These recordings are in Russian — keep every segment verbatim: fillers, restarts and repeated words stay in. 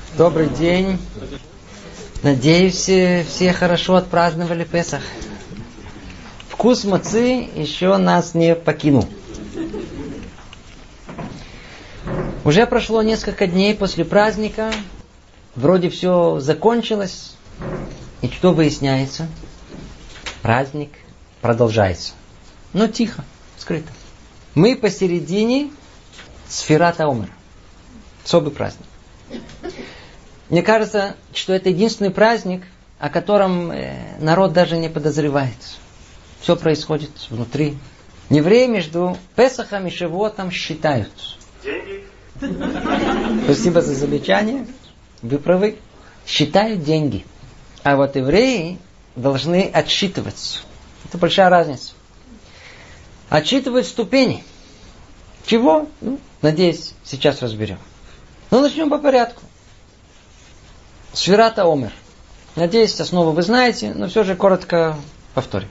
Добрый день. Надеюсь, все хорошо отпраздновали Песах. Вкус мацы еще нас не покинул. Уже прошло несколько дней после праздника. Вроде все закончилось. И что выясняется? Праздник продолжается. Но тихо, скрыто. Мы посередине Сфират ха-Омер. Особый праздник. Мне кажется, что это единственный праздник, о котором народ даже не подозревает. Все происходит внутри. Евреи между Песахом и Шавуотом считают. Деньги? Спасибо за замечание. Вы правы. Считают деньги. А вот евреи должны отсчитывать. Это большая разница. Отсчитывают ступени. Чего? Ну, надеюсь, сейчас разберем. Но начнем по порядку. Сфират ха-Омер. Надеюсь, основу вы знаете, но все же коротко повторим.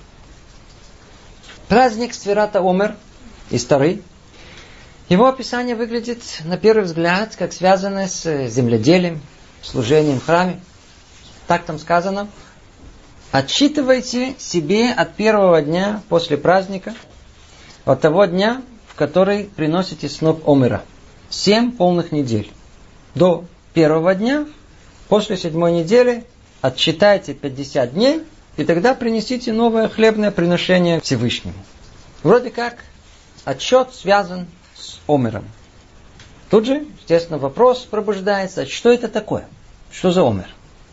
Праздник Сфират ха-Омер и старый. Его описание выглядит на первый взгляд как связанное с земледелием, служением в храме. Так там сказано. Отсчитывайте себе от первого дня после праздника, от того дня, в который приносите сноп Омера. Семь полных недель. До первого дня, после седьмой недели, отсчитайте пятьдесят дней, и тогда принесите новое хлебное приношение Всевышнему. Вроде как отсчет связан с Омером. Тут же, естественно, вопрос пробуждается, что это такое? Что за Омер?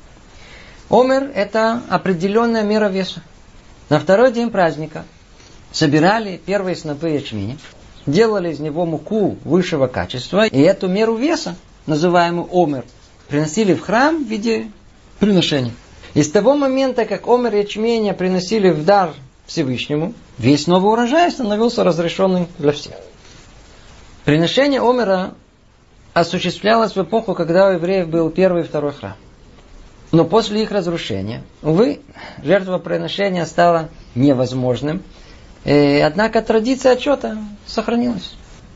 Омер – это определенная мера веса. На второй день праздника собирали первые снопы ячменя, делали из него муку высшего качества, и эту меру веса, называемую Омер, приносили в храм в виде приношения. И с того момента, как Омер ячменя приносили в дар Всевышнему, весь новый урожай становился разрешенным для всех. Приношение Омера осуществлялось в эпоху, когда у евреев был первый и второй храм. Но после их разрушения, увы, жертвоприношение стало невозможным. И, однако традиция отчета сохранилась.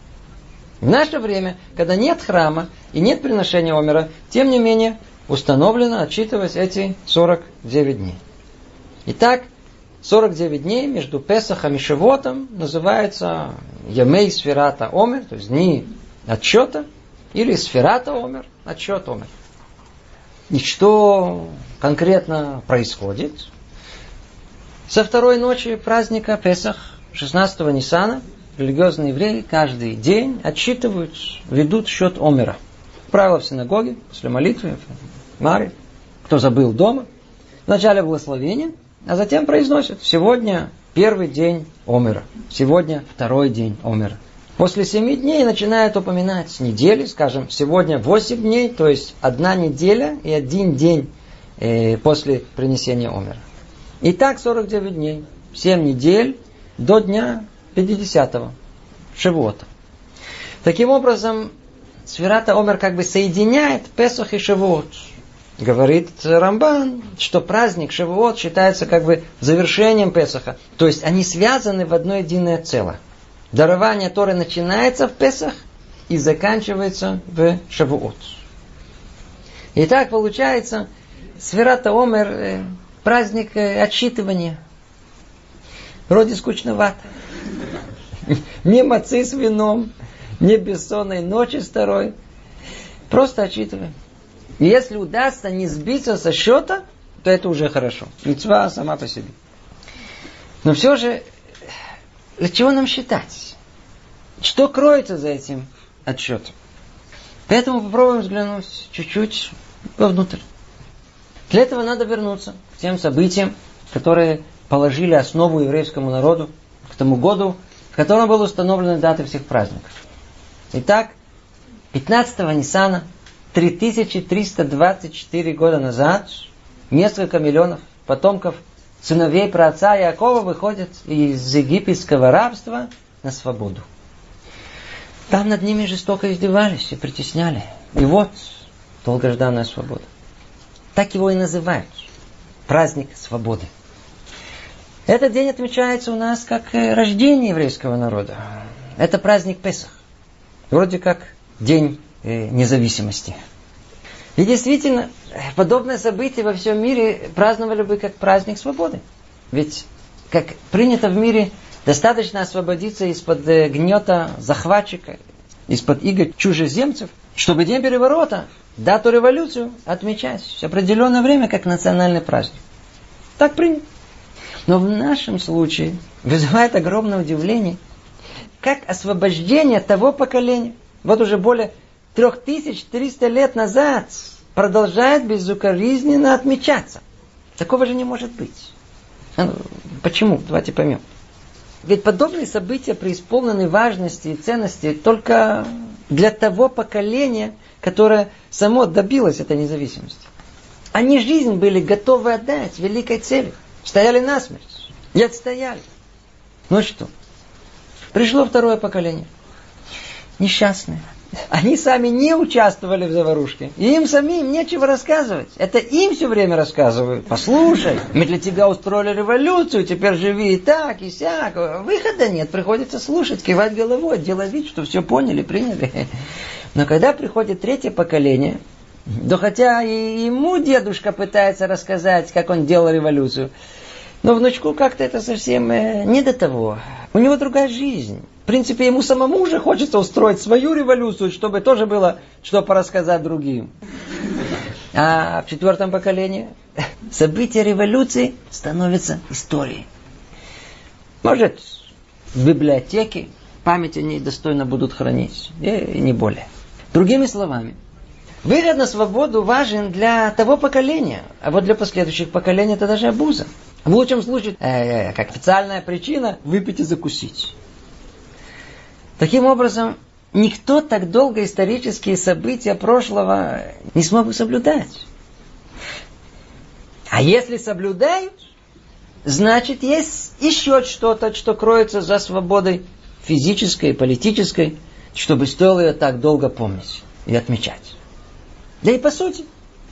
В наше время, когда нет храма и нет приношения Омера, тем не менее, установлено отчитывать эти сорок девять дней. Итак, сорок девять дней между Песахом и Шавуотом называются Ямей Сфират ха-Омер, то есть дни отчета, или Сфират ха-Омер, отчет Омер. И что конкретно происходит? Со второй ночи праздника Песах, шестнадцатого Ниссана, религиозные евреи каждый день отсчитывают, ведут счет Омера. Правило в синагоге, после молитвы, Мари, кто забыл дома, в начале благословения, а затем произносят: сегодня первый день Омера, сегодня второй день Омера. После семи дней начинают упоминать недели, скажем, сегодня восемь дней, то есть одна неделя и один день э, после принесения Омера. Итак, сорок девять дней, семь недель до дня пятидесятого, Шавуота. Таким образом, Сфират ха-Омер как бы соединяет Песах и Шавуот. Говорит Рамбан, что праздник Шавуот считается как бы завершением Песаха. То есть они связаны в одно единое целое. Дарование Торы начинается в Песах и заканчивается в Шавуот. Итак, получается, Сфират ха-Омер праздник отсчитывания. Вроде скучновато. Не мацы с вином, не бессонной ночи с второй. Просто отсчитываем. И если удастся не сбиться со счета, то это уже хорошо. Мицва сама по себе. Но все же, для чего нам считать? Что кроется за этим отсчетом? Поэтому попробуем взглянуть чуть-чуть вовнутрь. Для этого надо вернуться к тем событиям, которые положили основу еврейскому народу, к тому году, в котором были установлены даты всех праздников. Итак, пятнадцатого Ниссана, три тысячи триста двадцать четыре года назад, несколько миллионов потомков сыновей праотца Яакова выходят из египетского рабства на свободу. Там над ними жестоко издевались и притесняли. И вот долгожданная свобода. Так его и называют. Праздник свободы. Этот день отмечается у нас как рождение еврейского народа. Это праздник Песах. Вроде как день независимости. И действительно, подобное событие во всем мире праздновали бы как праздник свободы. Ведь, как принято в мире, достаточно освободиться из-под гнета захватчика, из-под иго чужеземцев, чтобы день переворота, дату революцию отмечать в определенное время как национальный праздник. Так принято. Но в нашем случае вызывает огромное удивление, как освобождение того поколения, вот уже более три тысячи триста лет назад, продолжает безукоризненно отмечаться. Такого же не может быть. Почему? Давайте поймем. Ведь подобные события преисполнены важности и ценности только для того поколения, которое само добилось этой независимости. Они жизнь были готовы отдать великой цели. Стояли насмерть. И отстояли. Ну что? Пришло второе поколение. Несчастные. Они сами не участвовали в заварушке. И им самим нечего рассказывать. Это им все время рассказывают. Послушай, мы для тебя устроили революцию, теперь живи и так, и сяк. Выхода нет, приходится слушать, кивать головой, делать вид, что все поняли, приняли. Но когда приходит третье поколение, да хотя и ему дедушка пытается рассказать, как он делал революцию, но внучку как-то это совсем э, не до того. У него другая жизнь. В принципе, ему самому уже хочется устроить свою революцию, чтобы тоже было что порассказать другим. А в четвертом поколении события революции становятся историей. Может, в библиотеке память о ней достойно будут хранить. И не более. Другими словами, выход на свободу важен для того поколения, а вот для последующих поколений это даже обуза. В лучшем случае, э, как официальная причина, выпить и закусить. Таким образом, никто так долго исторические события прошлого не смог бы соблюдать. А если соблюдают, значит есть еще что-то, что кроется за свободой физической, политической, чтобы стоило ее так долго помнить и отмечать. Да и по сути.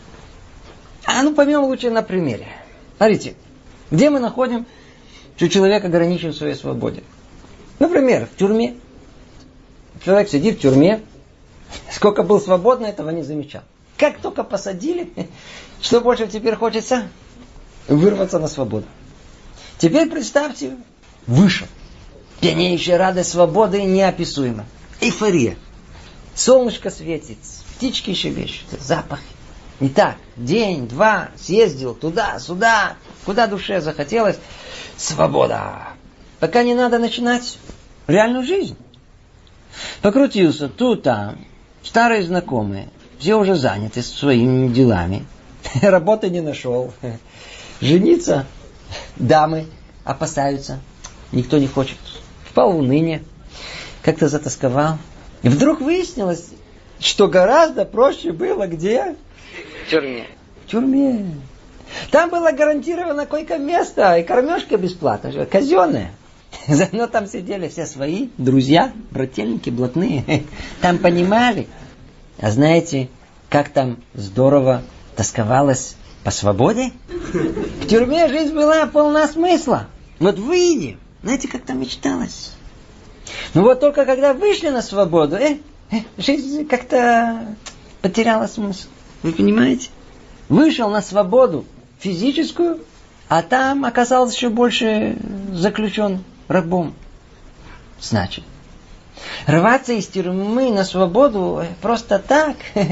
А ну поймем лучше на примере. Смотрите, где мы находим, что человек ограничен в своей свободе? Например, в тюрьме. Человек сидит в тюрьме, сколько был свободно, этого не замечал. Как только посадили, что больше теперь хочется? Вырваться на свободу. Теперь представьте, вышел. Пьянейшая радость свободы неописуема. Эйфория. Солнышко светит, птички щебечут, запахи. Не так, день, два, съездил туда, сюда, куда душе захотелось. Свобода. Пока не надо начинать реальную жизнь. Покрутился тут, там, старые знакомые, все уже заняты своими делами. Работы не нашел. Жениться дамы опасаются. Никто не хочет. Впал в уныние. Как-то затасковал. И вдруг выяснилось, что гораздо проще было где? В тюрьме. В тюрьме. Там было гарантировано койко-место и кормежка бесплатная, казенная. Заодно там сидели все свои друзья, брательники, блатные. Там понимали. А знаете, как там здорово тосковалось по свободе? В тюрьме жизнь была полна смысла. Вот выйди, знаете, как там мечталось. Ну вот только когда вышли на свободу, э, э, жизнь как-то потеряла смысл. Вы понимаете? Вышел на свободу физическую, а там оказался еще больше заключен рабом. Значит, рваться из тюрьмы на свободу просто так,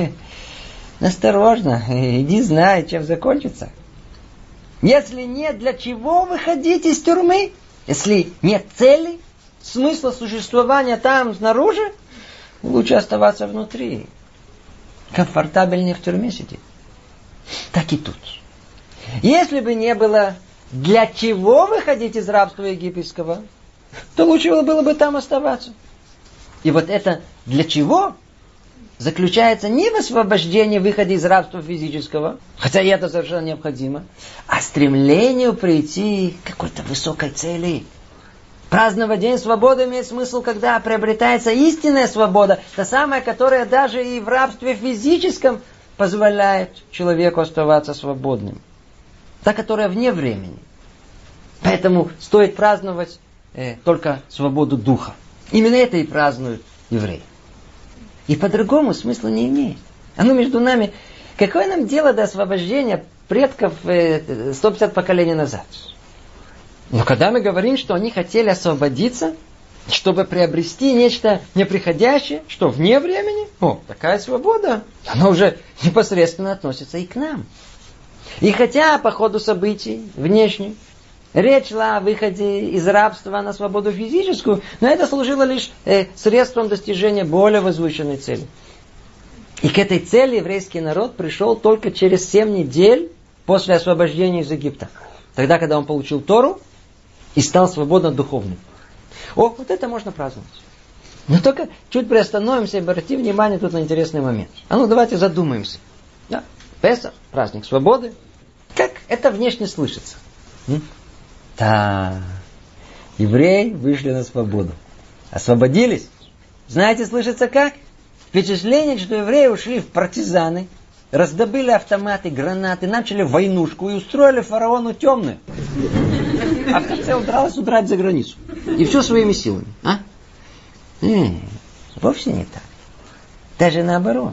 осторожно, иди знай, чем закончится. Если нет для чего выходить из тюрьмы, если нет цели, смысла существования там снаружи, лучше оставаться внутри. Комфортабельнее в тюрьме сидеть. Так и тут. Если бы не было для чего выходить из рабства египетского, то лучше было бы там оставаться. И вот это для чего заключается не в освобождении, выходе из рабства физического, хотя и это совершенно необходимо, а стремлению прийти к какой-то высокой цели. Праздновать День свободы имеет смысл, когда приобретается истинная свобода, та самая, которая даже и в рабстве физическом позволяет человеку оставаться свободным. Та, которая вне времени. Поэтому стоит праздновать э, только свободу духа. Именно это и празднуют евреи. И по-другому смысла не имеет. Оно между нами Какое нам дело до освобождения предков сто пятьдесят поколений назад? Но когда мы говорим, что они хотели освободиться, чтобы приобрести нечто неприходящее, что вне времени, о, такая свобода, она уже непосредственно относится и к нам. И хотя по ходу событий внешних речь шла о выходе из рабства на свободу физическую, но это служило лишь э, средством достижения более возвышенной цели. И к этой цели еврейский народ пришел только через семь недель после освобождения из Египта. Тогда, когда он получил Тору и стал свободно духовным. О, вот это можно праздновать. Но только чуть приостановимся и обратим внимание тут на интересный момент. А ну давайте задумаемся. Да. Песах, праздник свободы. Как это внешне слышится? М? Да, евреи вышли на свободу. Освободились. Знаете, слышится как? Впечатление, что евреи ушли в партизаны, раздобыли автоматы, гранаты, начали войнушку и устроили фараону темную. А в конце удралась удрать за границу. И все своими силами. А? М-м, вовсе не так. Даже наоборот.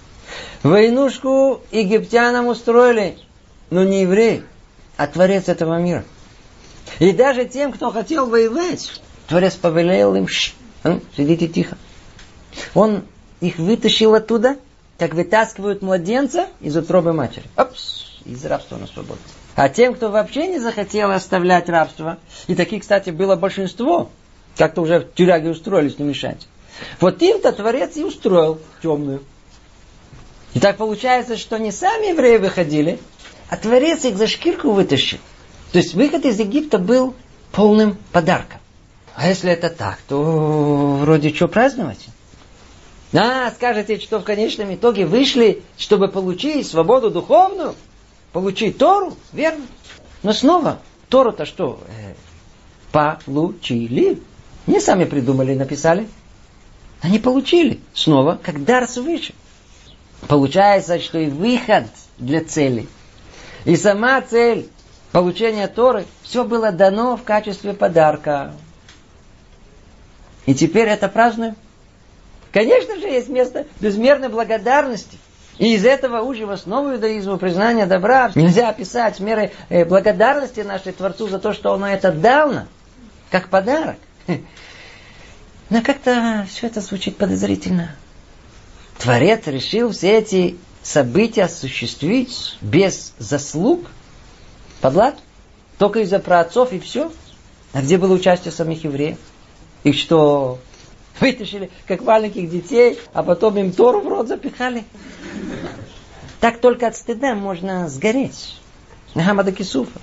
Войнушку египтянам устроили, но не евреи, а Творец этого мира. И даже тем, кто хотел воевать, Творец повелел им: Ш, а, сидите тихо. Он их вытащил оттуда, как вытаскивают младенца из утробы матери. Опс, из рабства на свободу. А тем, кто вообще не захотел оставлять рабство, и таких, кстати, было большинство, как-то уже в тюряге устроились, не мешайте. Вот им-то Творец и устроил темную. И так получается, что не сами евреи выходили, а Творец их за шкирку вытащил. То есть выход из Египта был полным подарком. А если это так, то вроде что праздновать? А, скажете, что в конечном итоге вышли, чтобы получить свободу духовную, получить Тору, верно? Но снова, Тору-то что? Э, получили. Не сами придумали и написали. Они получили. Снова, как дар свыше. Получается, что и выход для цели, и сама цель получения Торы, все было дано в качестве подарка. И теперь это празднуем. Конечно же, есть место безмерной благодарности. И из этого ужьего снова иудаизму признания добра нельзя описать мерой благодарности нашей Творцу за то, что Он это дал нам, как подарок. Но как-то все это звучит подозрительно. Творец решил все эти события осуществить без заслуг, подлад, только из-за праотцов и все. А где было участие самих евреев? Их что, вытащили, как маленьких детей, а потом им Тору в рот запихали? Так только от стыда можно сгореть. Хамада Кисуфа.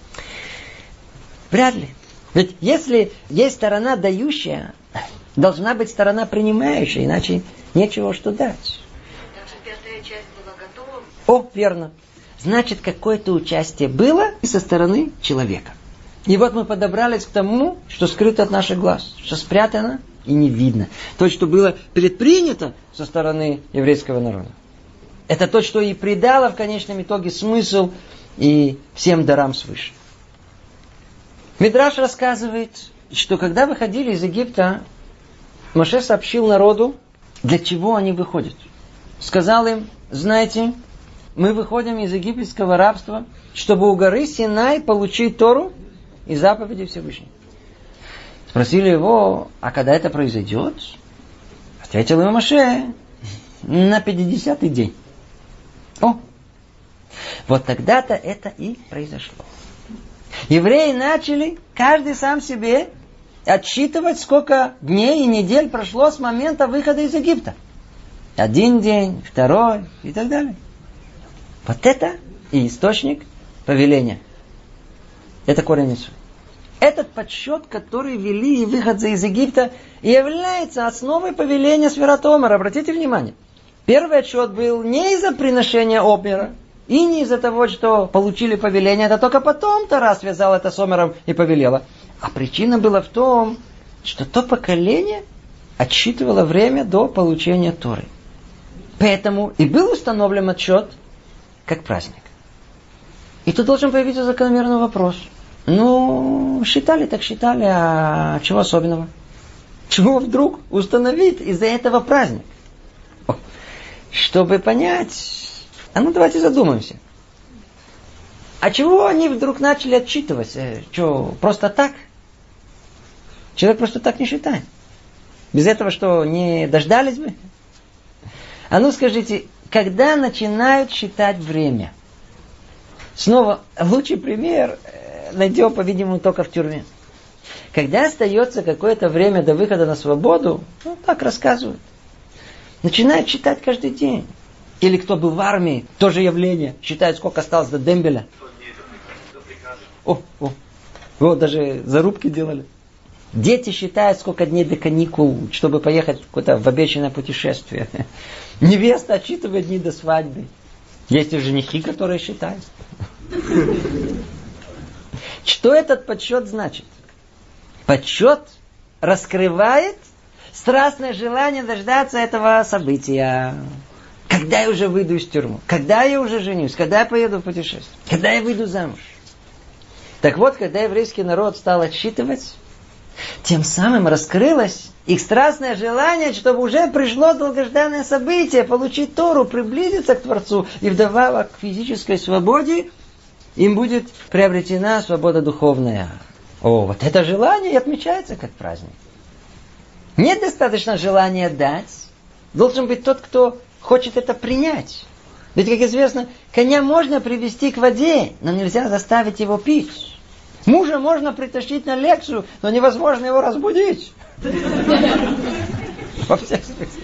Вряд ли. Ведь если есть сторона дающая, должна быть сторона принимающая, иначе нечего что дать. Даже пятая часть была готова? О, верно. Значит, какое-то участие было и со стороны человека. И вот мы подобрались к тому, что скрыто от наших глаз, что спрятано и не видно. То, что было предпринято со стороны еврейского народа. Это то, что и придало в конечном итоге смысл и всем дарам свыше. Мидраш рассказывает, что когда выходили из Египта, Моше сообщил народу, для чего они выходят. Сказал им: знаете, мы выходим из египетского рабства, чтобы у горы Синай получить Тору и заповеди Всевышнего. Спросили его: а когда это произойдет? Ответил ему Моше: на пятидесятый день. О, вот тогда-то это и произошло. Евреи начали, каждый сам себе, отсчитывать, сколько дней и недель прошло с момента выхода из Египта. Один день, второй и так далее. Вот это и источник повеления. Это корень мицвы. Этот подсчет, который вели выходцы из Египта, является основой повеления Сфират Омер. Обратите внимание. Первый отсчет был не из-за приношения Омера, и не из-за того, что получили повеление, это только потом Тора связал это с Омером и повелела. А причина была в том, что то поколение отсчитывало время до получения Торы. Поэтому и был установлен отсчет как праздник. И тут должен появиться закономерный вопрос. Ну, считали так считали, а чего особенного? Чего вдруг установить из-за этого праздник? О, чтобы понять, А ну давайте задумаемся. А чего они вдруг начали отчитывать? Э, что, просто так? Человек просто так не считает. Без этого что, не дождались бы? А ну скажите, когда начинают считать время? Снова, лучший пример найдем, по-видимому, только в тюрьме. Когда остается какое-то время до выхода на свободу, ну так рассказывают, начинают считать каждый день. Или кто был в армии, тоже явление, считает, сколько осталось до дембеля. О, о, вот даже зарубки делали. Дети считают, сколько дней до каникул, чтобы поехать куда-то в обещанное путешествие. Невеста отсчитывает дни до свадьбы. Есть и женихи, которые считают. Что этот подсчет значит? Подсчет раскрывает страстное желание дождаться этого события. Когда я уже выйду из тюрьмы? Когда я уже женюсь? Когда я поеду в путешествие? Когда я выйду замуж? Так вот, когда еврейский народ стал отсчитывать, тем самым раскрылось их страстное желание, чтобы уже пришло долгожданное событие, получить Тору, приблизиться к Творцу. И вдобавок к физической свободе им будет приобретена свобода духовная. О, вот это желание и отмечается как праздник. Нет достаточно желания дать. Должен быть тот, кто хочет это принять. Ведь, как известно, коня можно привести к воде, но нельзя заставить его пить. Мужа можно притащить на лекцию, но невозможно его разбудить. Во всех смыслах.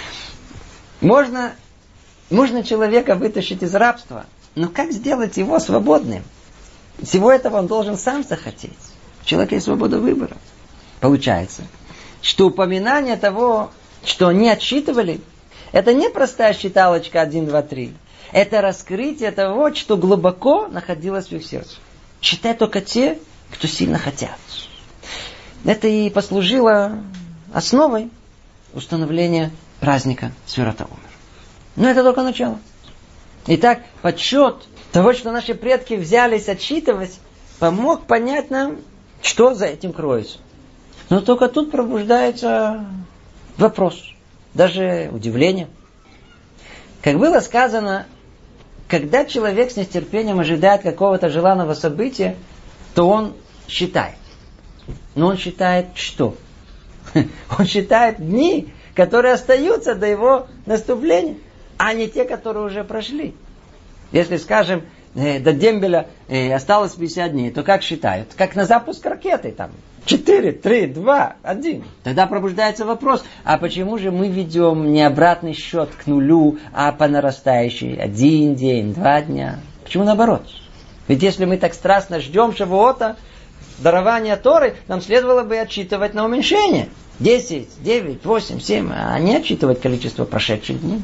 Можно, можно человека вытащить из рабства, но как сделать его свободным? Всего этого он должен сам захотеть. У человека есть свобода выбора. Получается, что упоминание того, что они отсчитывали, это не простая считалочка один, два, три. Это раскрытие того, что глубоко находилось в их сердце. Считать только те, кто сильно хотят. Это и послужило основой установления праздника Сфират ха-Омер. Но это только начало. Итак, подсчет того, что наши предки взялись отсчитывать, помог понять нам, что за этим кроется. Но только тут пробуждается вопрос, даже удивление. Как было сказано, когда человек с нетерпением ожидает какого-то желанного события, то он считает. Но он считает что? Он считает дни, которые остаются до его наступления, а не те, которые уже прошли. Если, скажем, до дембеля осталось пятьдесят дней, то как считают? Как на запуск ракеты там. четыре, три, два, один. Тогда пробуждается вопрос, а почему же мы ведем не обратный счет к нулю, а по нарастающей? Один день, два дня. Почему наоборот? Ведь если мы так страстно ждем Шавуота, дарования Торы, нам следовало бы отсчитывать на уменьшение. Десять, девять, восемь, семь, а не отсчитывать количество прошедших дней.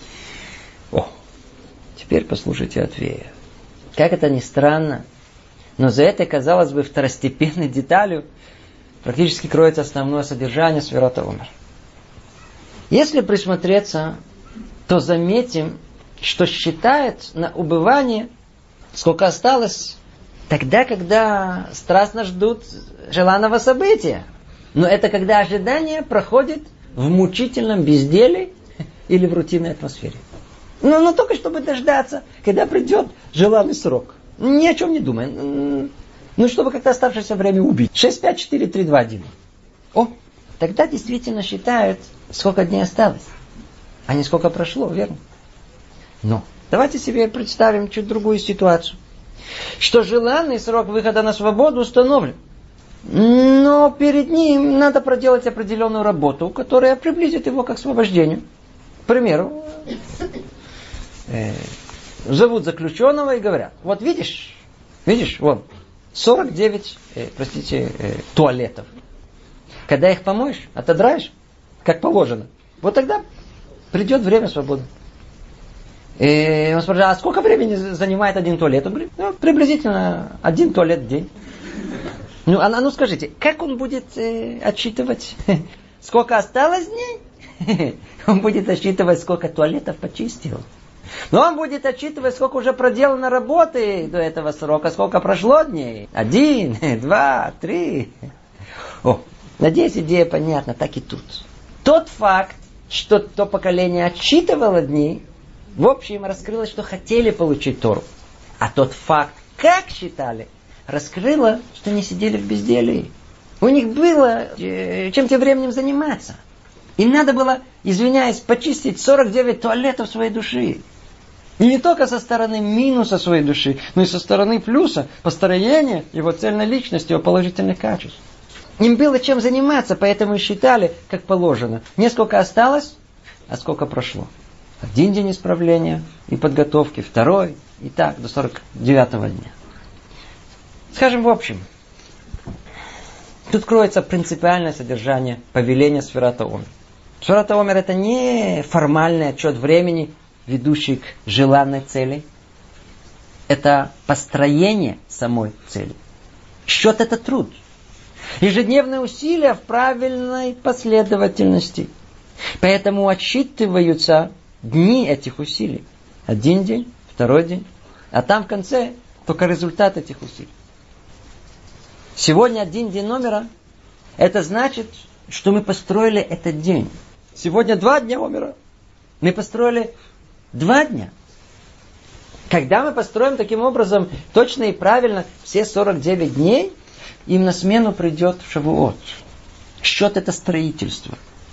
О, теперь послушайте ответ. Как это ни странно, но за этой, казалось бы, второстепенной деталью практически кроется основное содержание Сфират ха-Омер. Если присмотреться, то заметим, что считает на убывание, сколько осталось, тогда, когда страстно ждут желанного события. Но это когда ожидание проходит в мучительном безделии или в рутинной атмосфере. Но, но только чтобы дождаться, когда придет желанный срок. Ни о чем не думай. Ну, чтобы как-то оставшееся время убить. шесть, пять, четыре, три, два, один. О, тогда действительно считают, сколько дней осталось, а не сколько прошло, верно? Но давайте себе представим чуть другую ситуацию. Что желанный срок выхода на свободу установлен. Но перед ним надо проделать определенную работу, которая приблизит его к освобождению. К примеру, э, зовут заключенного и говорят, вот видишь, видишь, вон, сорок девять, э, простите, э, туалетов. Когда их помоешь, отодраешь, как положено, вот тогда придет время свободы. И он спрашивает, а сколько времени занимает один туалет? Он говорит, ну, приблизительно один туалет в день. Ну, а, ну скажите, как он будет э, отсчитывать, сколько осталось дней? Он будет отсчитывать, сколько туалетов почистил. Но он будет отсчитывать, сколько уже проделано работы до этого срока, сколько прошло дней. Один, два, три. О, надеюсь, идея понятна, так и тут. Тот факт, что то поколение отсчитывало дни, В общем, раскрылось, что хотели получить Тору. А тот факт, как считали, раскрыло, что не сидели в безделии. У них было чем тем временем заниматься. Им надо было, извиняюсь, почистить сорок девять туалетов своей души. И не только со стороны минуса своей души, но и со стороны плюса, построения его цельной личности, его положительных качеств. Им было чем заниматься, поэтому и считали, как положено. Не сколько осталось, а сколько прошло. Один день исправления и подготовки, второй, и так до сорок девятого дня. Скажем в общем, тут кроется принципиальное содержание повеления Сфират ха-Омер. Сфират ха-Омер — это не формальный отчет времени, ведущий к желанной цели. Это построение самой цели. Счет — это труд. Ежедневные усилия в правильной последовательности. Поэтому отсчитываются дни этих усилий. Один день, второй день. А там в конце только результат этих усилий. Сегодня один день Омера. Это значит, что мы построили этот день. Сегодня два дня Омера. Мы построили два дня. Когда мы построим таким образом точно и правильно все сорок девять дней, им на смену придет Шавуот. Счет — это строительство.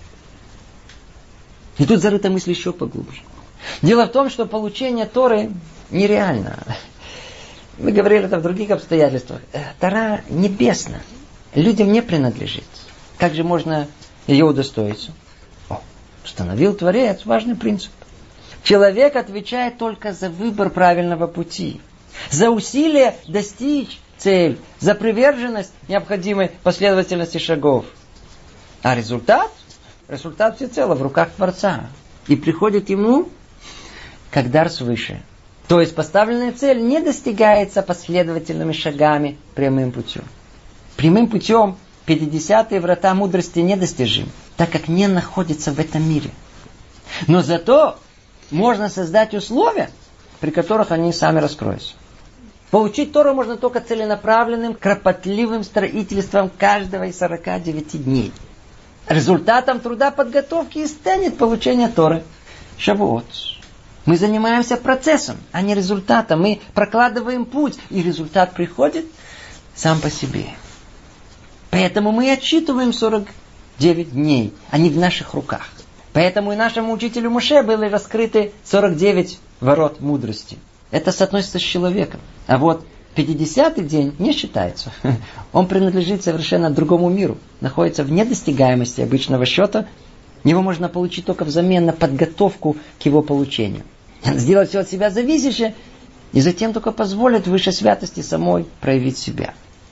И тут зарыта мысль еще поглубже. Дело в том, что получение Торы нереально. Мы говорили это в других обстоятельствах. Тора небесна. Людям не принадлежит. Как же можно ее удостоиться? О, установил Творец важный принцип. Человек отвечает только за выбор правильного пути. За усилие достичь цель. За приверженность необходимой последовательности шагов. А результат? Результат всецело в руках Творца. И приходит ему как дар свыше. То есть поставленная цель не достигается последовательными шагами прямым путем. Прямым путем пятидесятые врата мудрости недостижимы, так как не находится в этом мире. Но зато можно создать условия, при которых они сами раскроются. Получить Тору можно только целенаправленным, кропотливым строительством каждого из сорока девяти дней. Результатом труда подготовки и станет получение Торы. Шавуот. Мы занимаемся процессом, а не результатом. Мы прокладываем путь, и результат приходит сам по себе. Поэтому мы отсчитываем сорок девять дней, они в наших руках. Поэтому и нашему учителю Моше были раскрыты сорок девять ворот мудрости. Это соотносится с человеком. А вот пятидесятый день не считается. Он принадлежит совершенно другому миру. Находится в недостигаемости обычного счета. Его можно получить только взамен на подготовку к его получению. Сделать все от себя зависящее, и затем только позволит высшей святости самой проявить себя.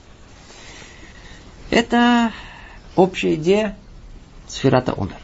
Это общая идея Сфират ха-Омер.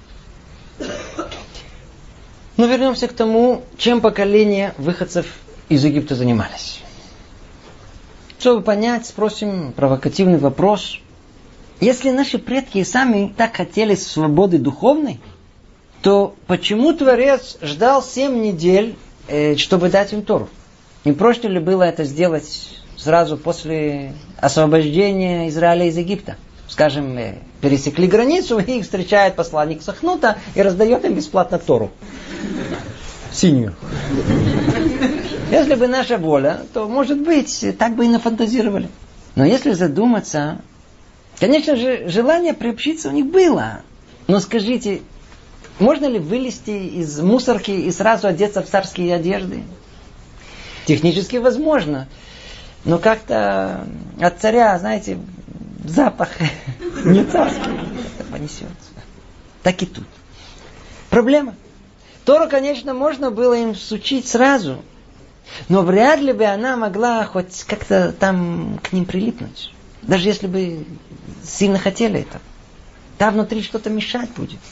Но вернемся к тому, чем поколения выходцев из Египта занимались. Чтобы понять, спросим провокативный вопрос. Если наши предки сами так хотели свободы духовной, то почему Творец ждал семь недель, э, чтобы дать им Тору? Не проще ли было это сделать сразу после освобождения Израиля из Египта? Скажем, э, пересекли границу, и их встречает посланник Сахнута и раздает им бесплатно Тору. Синюю. Если бы наша воля, то, может быть, так бы и нафантазировали. Но если задуматься, конечно же, желание приобщиться у них было. Но скажите, можно ли вылезти из мусорки и сразу одеться в царские одежды? Технически возможно. Но как-то от царя, знаете, запах не царский понесется. Так и тут. Проблема. Тору, конечно, можно было им всучить сразу. Но вряд ли бы она могла хоть как-то там к ним прилипнуть. Даже если бы сильно хотели это. Там внутри что-то мешать будет.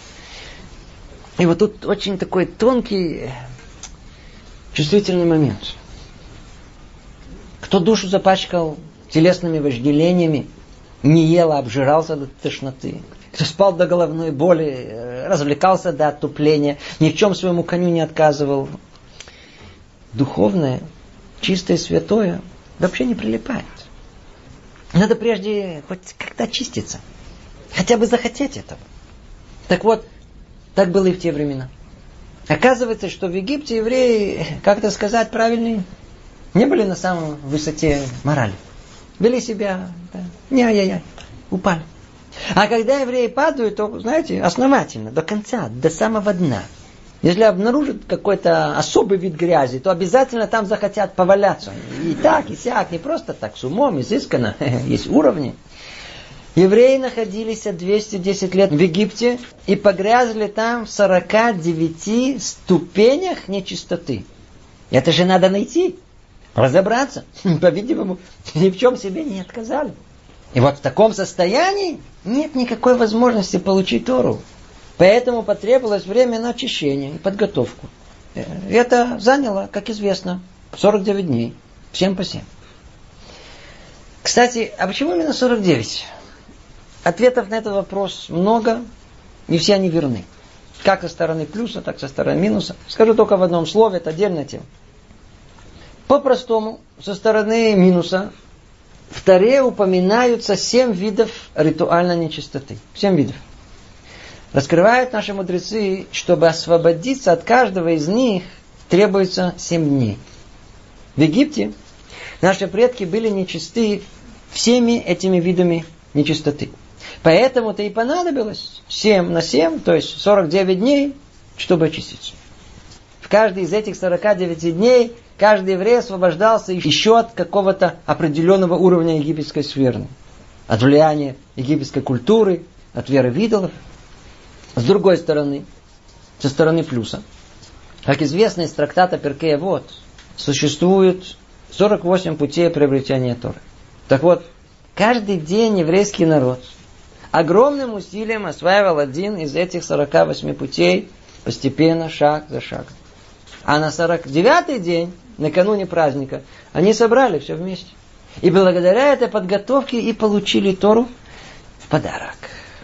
И вот тут очень такой тонкий, чувствительный момент. Кто душу запачкал телесными вожделениями, не ел, а обжирался до тошноты. Кто спал до головной боли, развлекался до оттупления, ни в чем своему коню не отказывал. Духовное, чистое, святое вообще не прилипает. Надо прежде хоть как-то очиститься. Хотя бы захотеть этого. Так вот, так было и в те времена. Оказывается, что в Египте евреи, как это сказать правильнее, не были на самой высоте морали. Вели себя, да, не ай-яй-яй, упали. А когда евреи падают, то, знаете, основательно, до конца, до самого дна. Если обнаружат какой-то особый вид грязи, то обязательно там захотят поваляться. И так, и сяк, не просто так, с умом, изысканно, есть уровни. Евреи находились двести десять лет в Египте и погрязли там в сорока девяти ступенях нечистоты. Это же надо найти, разобраться. По-видимому, ни в чем себе не отказали. И вот в таком состоянии нет никакой возможности получить Тору. Поэтому потребовалось время на очищение и подготовку. Это заняло, как известно, сорок девять дней. Всем по семь. Кстати, а почему именно сорок девять? Ответов на этот вопрос много, и все они верны. Как со стороны плюса, так и со стороны минуса. Скажу только в одном слове, это отдельная тема. По-простому, со стороны минуса, в Торе упоминаются семь видов ритуальной нечистоты. Семь видов. Раскрывают наши мудрецы, чтобы освободиться от каждого из них, требуется семь дней. В Египте наши предки были нечисты всеми этими видами нечистоты. Поэтому-то и понадобилось семь на семь, то есть сорок девять дней, чтобы очиститься. В каждый из этих сорока девяти дней каждый еврей освобождался еще от какого-то определенного уровня египетской сферы. От влияния египетской культуры, от веры в идолов. С другой стороны, со стороны плюса, как известно из трактата Перкей Авот, существует сорок восемь путей приобретения Торы. Так вот, каждый день еврейский народ огромным усилием осваивал один из этих сорока восьми путей, постепенно, шаг за шагом. А на сорок девятый день, накануне праздника, они собрали все вместе. И благодаря этой подготовке и получили Тору в подарок.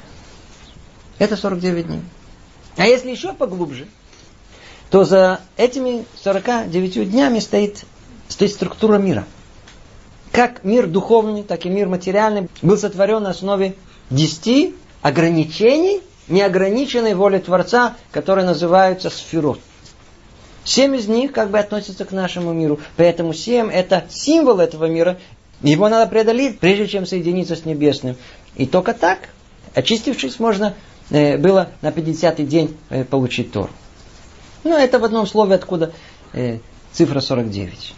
Это сорок девять дней. А если еще поглубже, то за этими сорока девятью днями стоит, стоит структура мира. Как мир духовный, так и мир материальный был сотворен на основе десяти ограничений неограниченной воли Творца, которые называются сферот. Семь из них как бы относятся к нашему миру. Поэтому семь это символ этого мира. Его надо преодолеть, прежде чем соединиться с небесным. И только так, очистившись, можно э, было на пятидесятый день э, получить Тору. Ну, это в одном слове, откуда э, цифра сорок девять.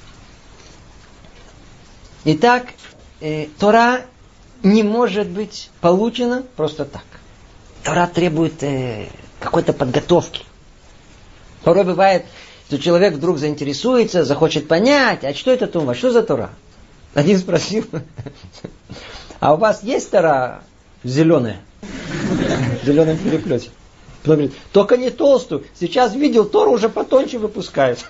Итак, э, Тора не может быть получена просто так. Тора требует э, какой-то подготовки. Порой бывает, что человек вдруг заинтересуется, захочет понять, а что это Тума, что за Тора? Один спросил, а у вас есть Тора зеленая? В зеленом переплете. Он говорит, только не толстую. Сейчас видел, Тору уже потоньше выпускают.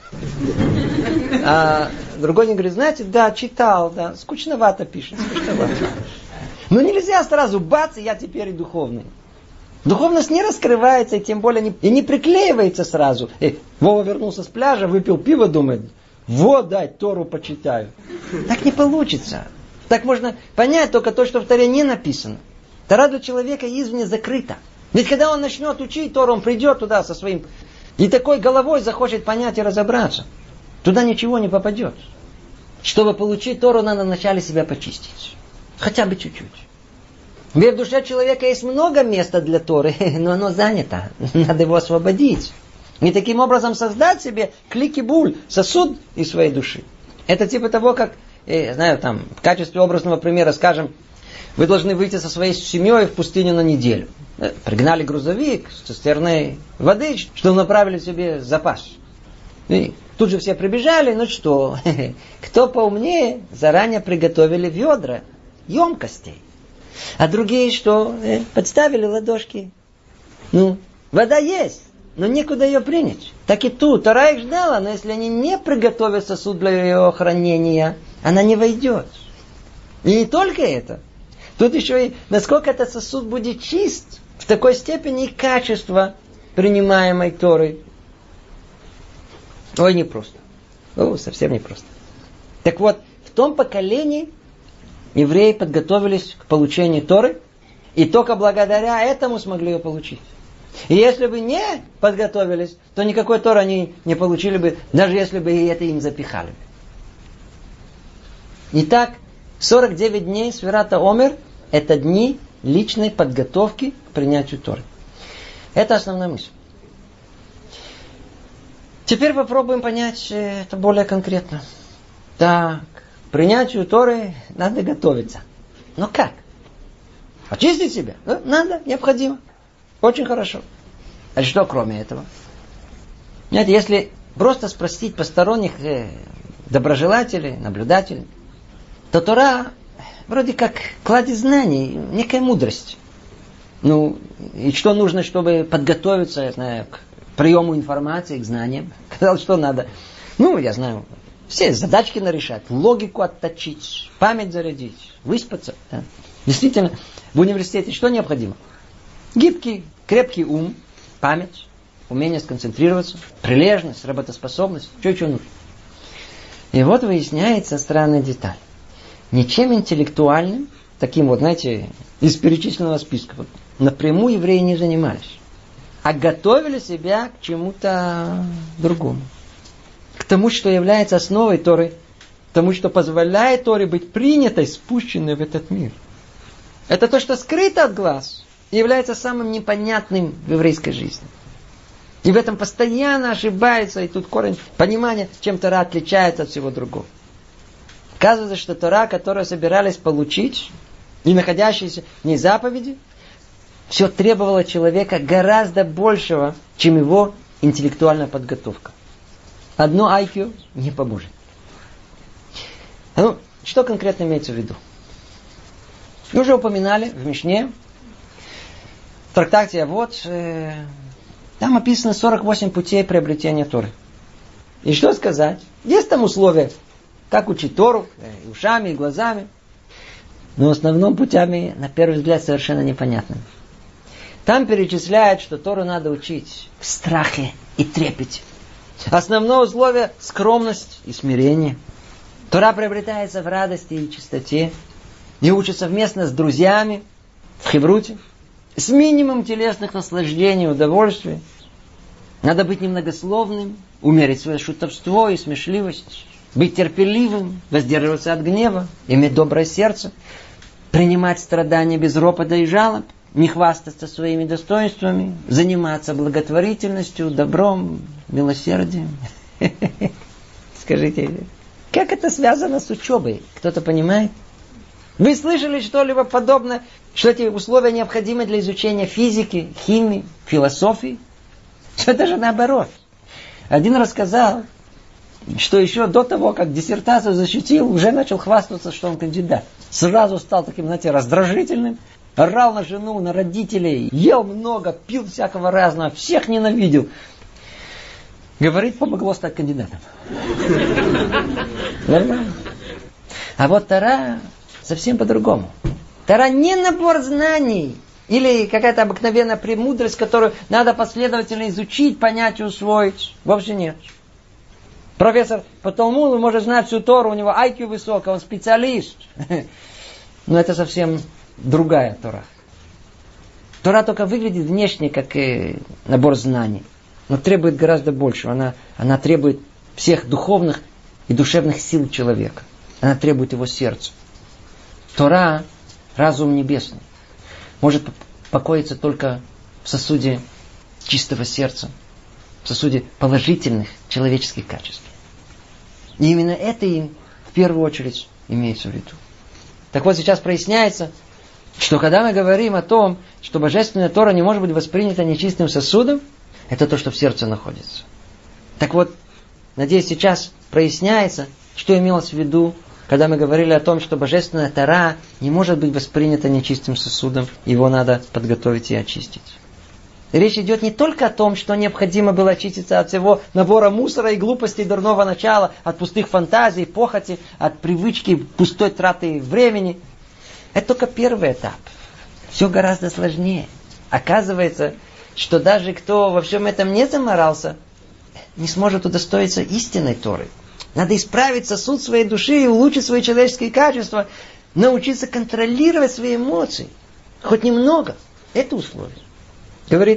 А другой не говорит, знаете, да, читал, да, скучновато пишет, скучновато. Но нельзя сразу, бац, я теперь и духовный. Духовность не раскрывается, и тем более не, и не приклеивается сразу. Э, Вова вернулся с пляжа, выпил пиво, думает, вот, дай, Тору почитаю. Так не получится. Так можно понять только то, что в Торе не написано. Тора для человека извне закрыта. Ведь когда он начнет учить Тору, он придет туда со своим... И такой головой захочет понять и разобраться. Туда ничего не попадет. Чтобы получить Тору, надо вначале себя почистить. Хотя бы чуть-чуть. Ведь в душе человека есть много места для Торы, но оно занято. Надо его освободить. И таким образом создать себе клики-буль, сосуд из своей души. Это типа того, как, я знаю, там, в качестве образного примера, скажем, вы должны выйти со своей семьей в пустыню на неделю. Пригнали грузовик с цистерной воды, что направили себе запас. И тут же все прибежали, ну что, кто поумнее, заранее приготовили ведра, емкостей. А другие что? Э, подставили ладошки. Ну, вода есть, но некуда ее принять. Так и тут, Тора их ждала, но если они не приготовят сосуд для ее хранения, она не войдет. И не только это. Тут еще и насколько этот сосуд будет чист, в такой степени и качество принимаемой Торы. Ой, непросто. О, совсем непросто. Так вот, в том поколении евреи подготовились к получению Торы, и только благодаря этому смогли ее получить. И если бы не подготовились, то никакой Торы они не получили бы, даже если бы и это им запихали. Итак, сорок девять дней Сфират ха-Омер – это дни личной подготовки к принятию Торы. Это основная мысль. Теперь попробуем понять это более конкретно. Так, к принятию Торы надо готовиться. Но как? Очистить себя? Да? Надо, необходимо. Очень хорошо. А что кроме этого? Знаете, если просто спросить посторонних э, доброжелателей, наблюдателей, то Тора вроде как кладезь знаний, некая мудрость. Ну, и что нужно, чтобы подготовиться, я знаю, к приему информации, к знаниям? Казалось, что надо? Ну, я знаю, все задачки нарешать, логику отточить, память зарядить, выспаться. Да? Действительно, в университете что необходимо? Гибкий, крепкий ум, память, умение сконцентрироваться, прилежность, работоспособность. Что еще нужно? И вот выясняется странная деталь. Ничем интеллектуальным, таким вот, знаете, из перечисленного списка, вот, напрямую евреи не занимались. А готовили себя к чему-то другому. К тому, что является основой Торы, к тому, что позволяет Торе быть принятой, спущенной в этот мир. Это то, что скрыто от глаз и является самым непонятным в еврейской жизни. И в этом постоянно ошибается, и тут корень понимания, чем Тора отличается от всего другого. Оказывается, что Тора, которую собирались получить, и находящиеся в ней заповеди, все требовало человека гораздо большего, чем его интеллектуальная подготовка. Одно ай кью не поможет. Ну, что конкретно имеется в виду? Мы уже упоминали в Мишне, в трактате «Вот», э, там описано сорок восемь путей приобретения Торы. И что сказать? Есть там условия, как учить Тору, э, и ушами, и глазами. Но в основном путями, на первый взгляд, совершенно непонятными. Там перечисляют, что Тору надо учить в страхе и трепете. Основное условие – скромность и смирение. Тора приобретается в радости и чистоте. И учится совместно с друзьями в хевруте. С минимумом телесных наслаждений и удовольствий. Надо быть немногословным, умерить свое шутовство и смешливость. Быть терпеливым, воздерживаться от гнева, иметь доброе сердце. Принимать страдания без ропота и жалоб. Не хвастаться своими достоинствами. Заниматься благотворительностью, добром, милосердием. Скажите, как это связано с учебой? Кто-то понимает? Вы слышали что-либо подобное, что эти условия необходимы для изучения физики, химии, философии? Что это же наоборот. Один рассказал, что еще до того, как диссертацию защитил, уже начал хвастаться, что он кандидат. Сразу стал таким, знаете, раздражительным. Орал на жену, на родителей, ел много, пил всякого разного, всех ненавидел. Говорит, помогло стать кандидатом. Нормально. А вот Тора совсем по-другому. Тора не набор знаний или какая-то обыкновенная премудрость, которую надо последовательно изучить, понять и усвоить. Вовсе нет. Профессор по Талмуду может знать всю Тору, у него ай кью высокий, он специалист. Но это совсем другая Тора. Тора только выглядит внешне как набор знаний, но требует гораздо больше. Она, она требует всех духовных и душевных сил человека. Она требует его сердца. Тора, разум небесный, может покоиться только в сосуде чистого сердца, в сосуде положительных человеческих качеств. И именно это им в первую очередь имеется в виду. Так вот, сейчас проясняется, что когда мы говорим о том, что божественная Тора не может быть воспринята нечистым сосудом, это то, что в сердце находится. Так вот, надеюсь, сейчас проясняется, что имелось в виду, когда мы говорили о том, что божественная Тора не может быть воспринята нечистым сосудом, его надо подготовить и очистить. Речь идет не только о том, что необходимо было очиститься от всего набора мусора и глупости, дурного начала, от пустых фантазий, похоти, от привычки пустой траты времени. Это только первый этап. Все гораздо сложнее. Оказывается, что даже кто во всем этом не заморался, не сможет удостоиться истинной Торы. Надо исправить сосуд своей души и улучшить свои человеческие качества, научиться контролировать свои эмоции. Хоть немного. Это условие. Говорит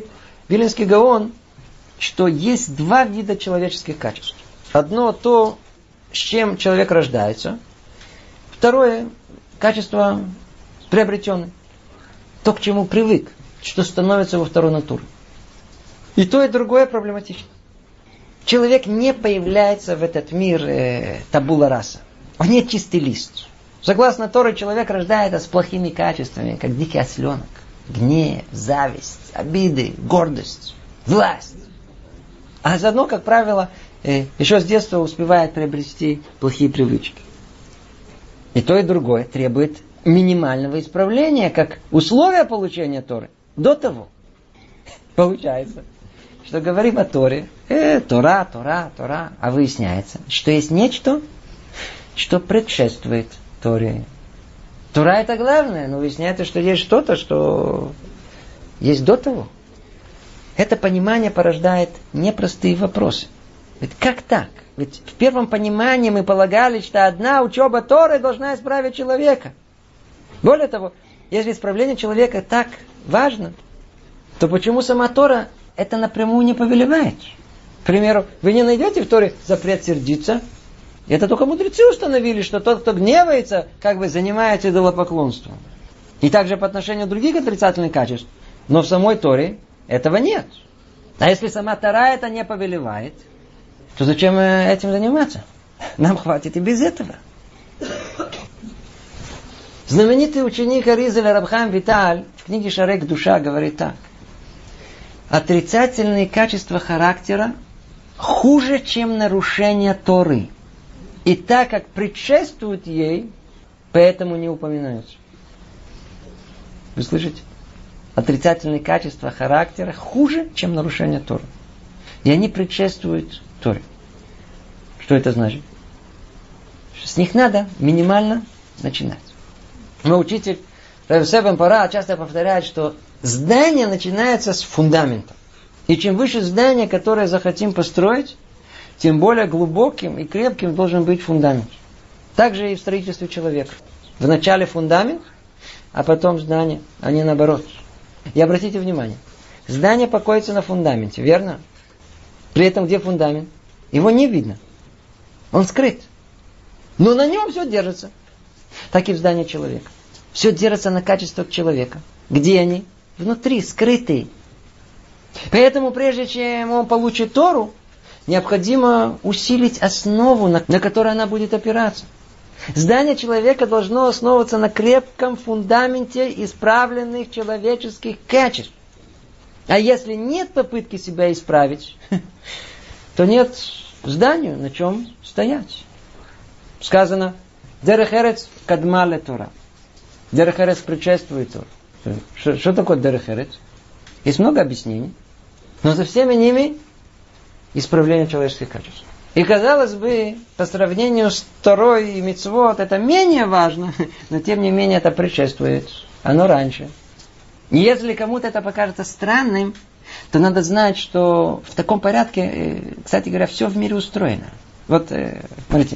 Виленский Гаон, что есть два вида человеческих качеств. Одно то, с чем человек рождается. Второе – качество приобретенное. То, к чему привык, что становится его второй натурой. И то, и другое проблематично. Человек не появляется в этот мир э, табула раса. Он не чистый лист. Согласно Торе, человек рождается с плохими качествами, как дикий осленок. Гнев, зависть, обиды, гордость, власть. А заодно, как правило, э, еще с детства успевает приобрести плохие привычки. И то, и другое требует минимального исправления, как условие получения Торы. До того. Получается, что говорим о Торе. Э, Тора, Тора, Тора. А выясняется, что есть нечто, что предшествует Торе. Тора это главное, но выясняется, что есть что-то, что есть до того. Это понимание порождает непростые вопросы. Ведь как так? Ведь в первом понимании мы полагали, что одна учеба Торы должна исправить человека. Более того, если исправление человека так важно, то почему сама Тора это напрямую не повелевает? К примеру, вы не найдете в Торе запрет сердиться. Это только мудрецы установили, что тот, кто гневается, как бы занимается идолопоклонством. И также по отношению к других отрицательных качеств. Но в самой Торе этого нет. А если сама Тора это не повелевает, то зачем этим заниматься? Нам хватит и без этого. Знаменитый ученик Аризаля Раб Хаим Виталь в книге «Шарек душа» говорит так. Отрицательные качества характера хуже, чем нарушение Торы. И так как предшествуют ей, поэтому не упоминаются. Вы слышите? Отрицательные качества характера хуже, чем нарушение Торы. И они предшествуют Торе. Что это значит? Что с них надо минимально начинать. Мой учитель Рав Себен Пара часто повторяет, что здание начинается с фундамента. И чем выше здание, которое захотим построить, тем более глубоким и крепким должен быть фундамент. Так же и в строительстве человека. Вначале фундамент, а потом здание, а не наоборот. И обратите внимание, здание покоится на фундаменте, верно? При этом где фундамент? Его не видно. Он скрыт. Но на нем все держится. Так и в здании человека. Все держится на качествах человека. Где они? Внутри, скрытые. Поэтому прежде чем он получит Тору, необходимо усилить основу, на, на которой она будет опираться. Здание человека должно основываться на крепком фундаменте исправленных человеческих качеств. А если нет попытки себя исправить, то нет зданию, на чем стоять. Сказано, Дерех Эрец кадма ле Тора. Дерех Эрец предшествует Торе. Что, что такое Дерех Эрец? Есть много объяснений, но за всеми ними исправление человеческих качеств. И казалось бы, по сравнению с Торой и мицвот, это менее важно, но тем не менее это предшествует. Оно раньше. И если кому-то это покажется странным, то надо знать, что в таком порядке, кстати говоря, все в мире устроено. Вот, смотрите.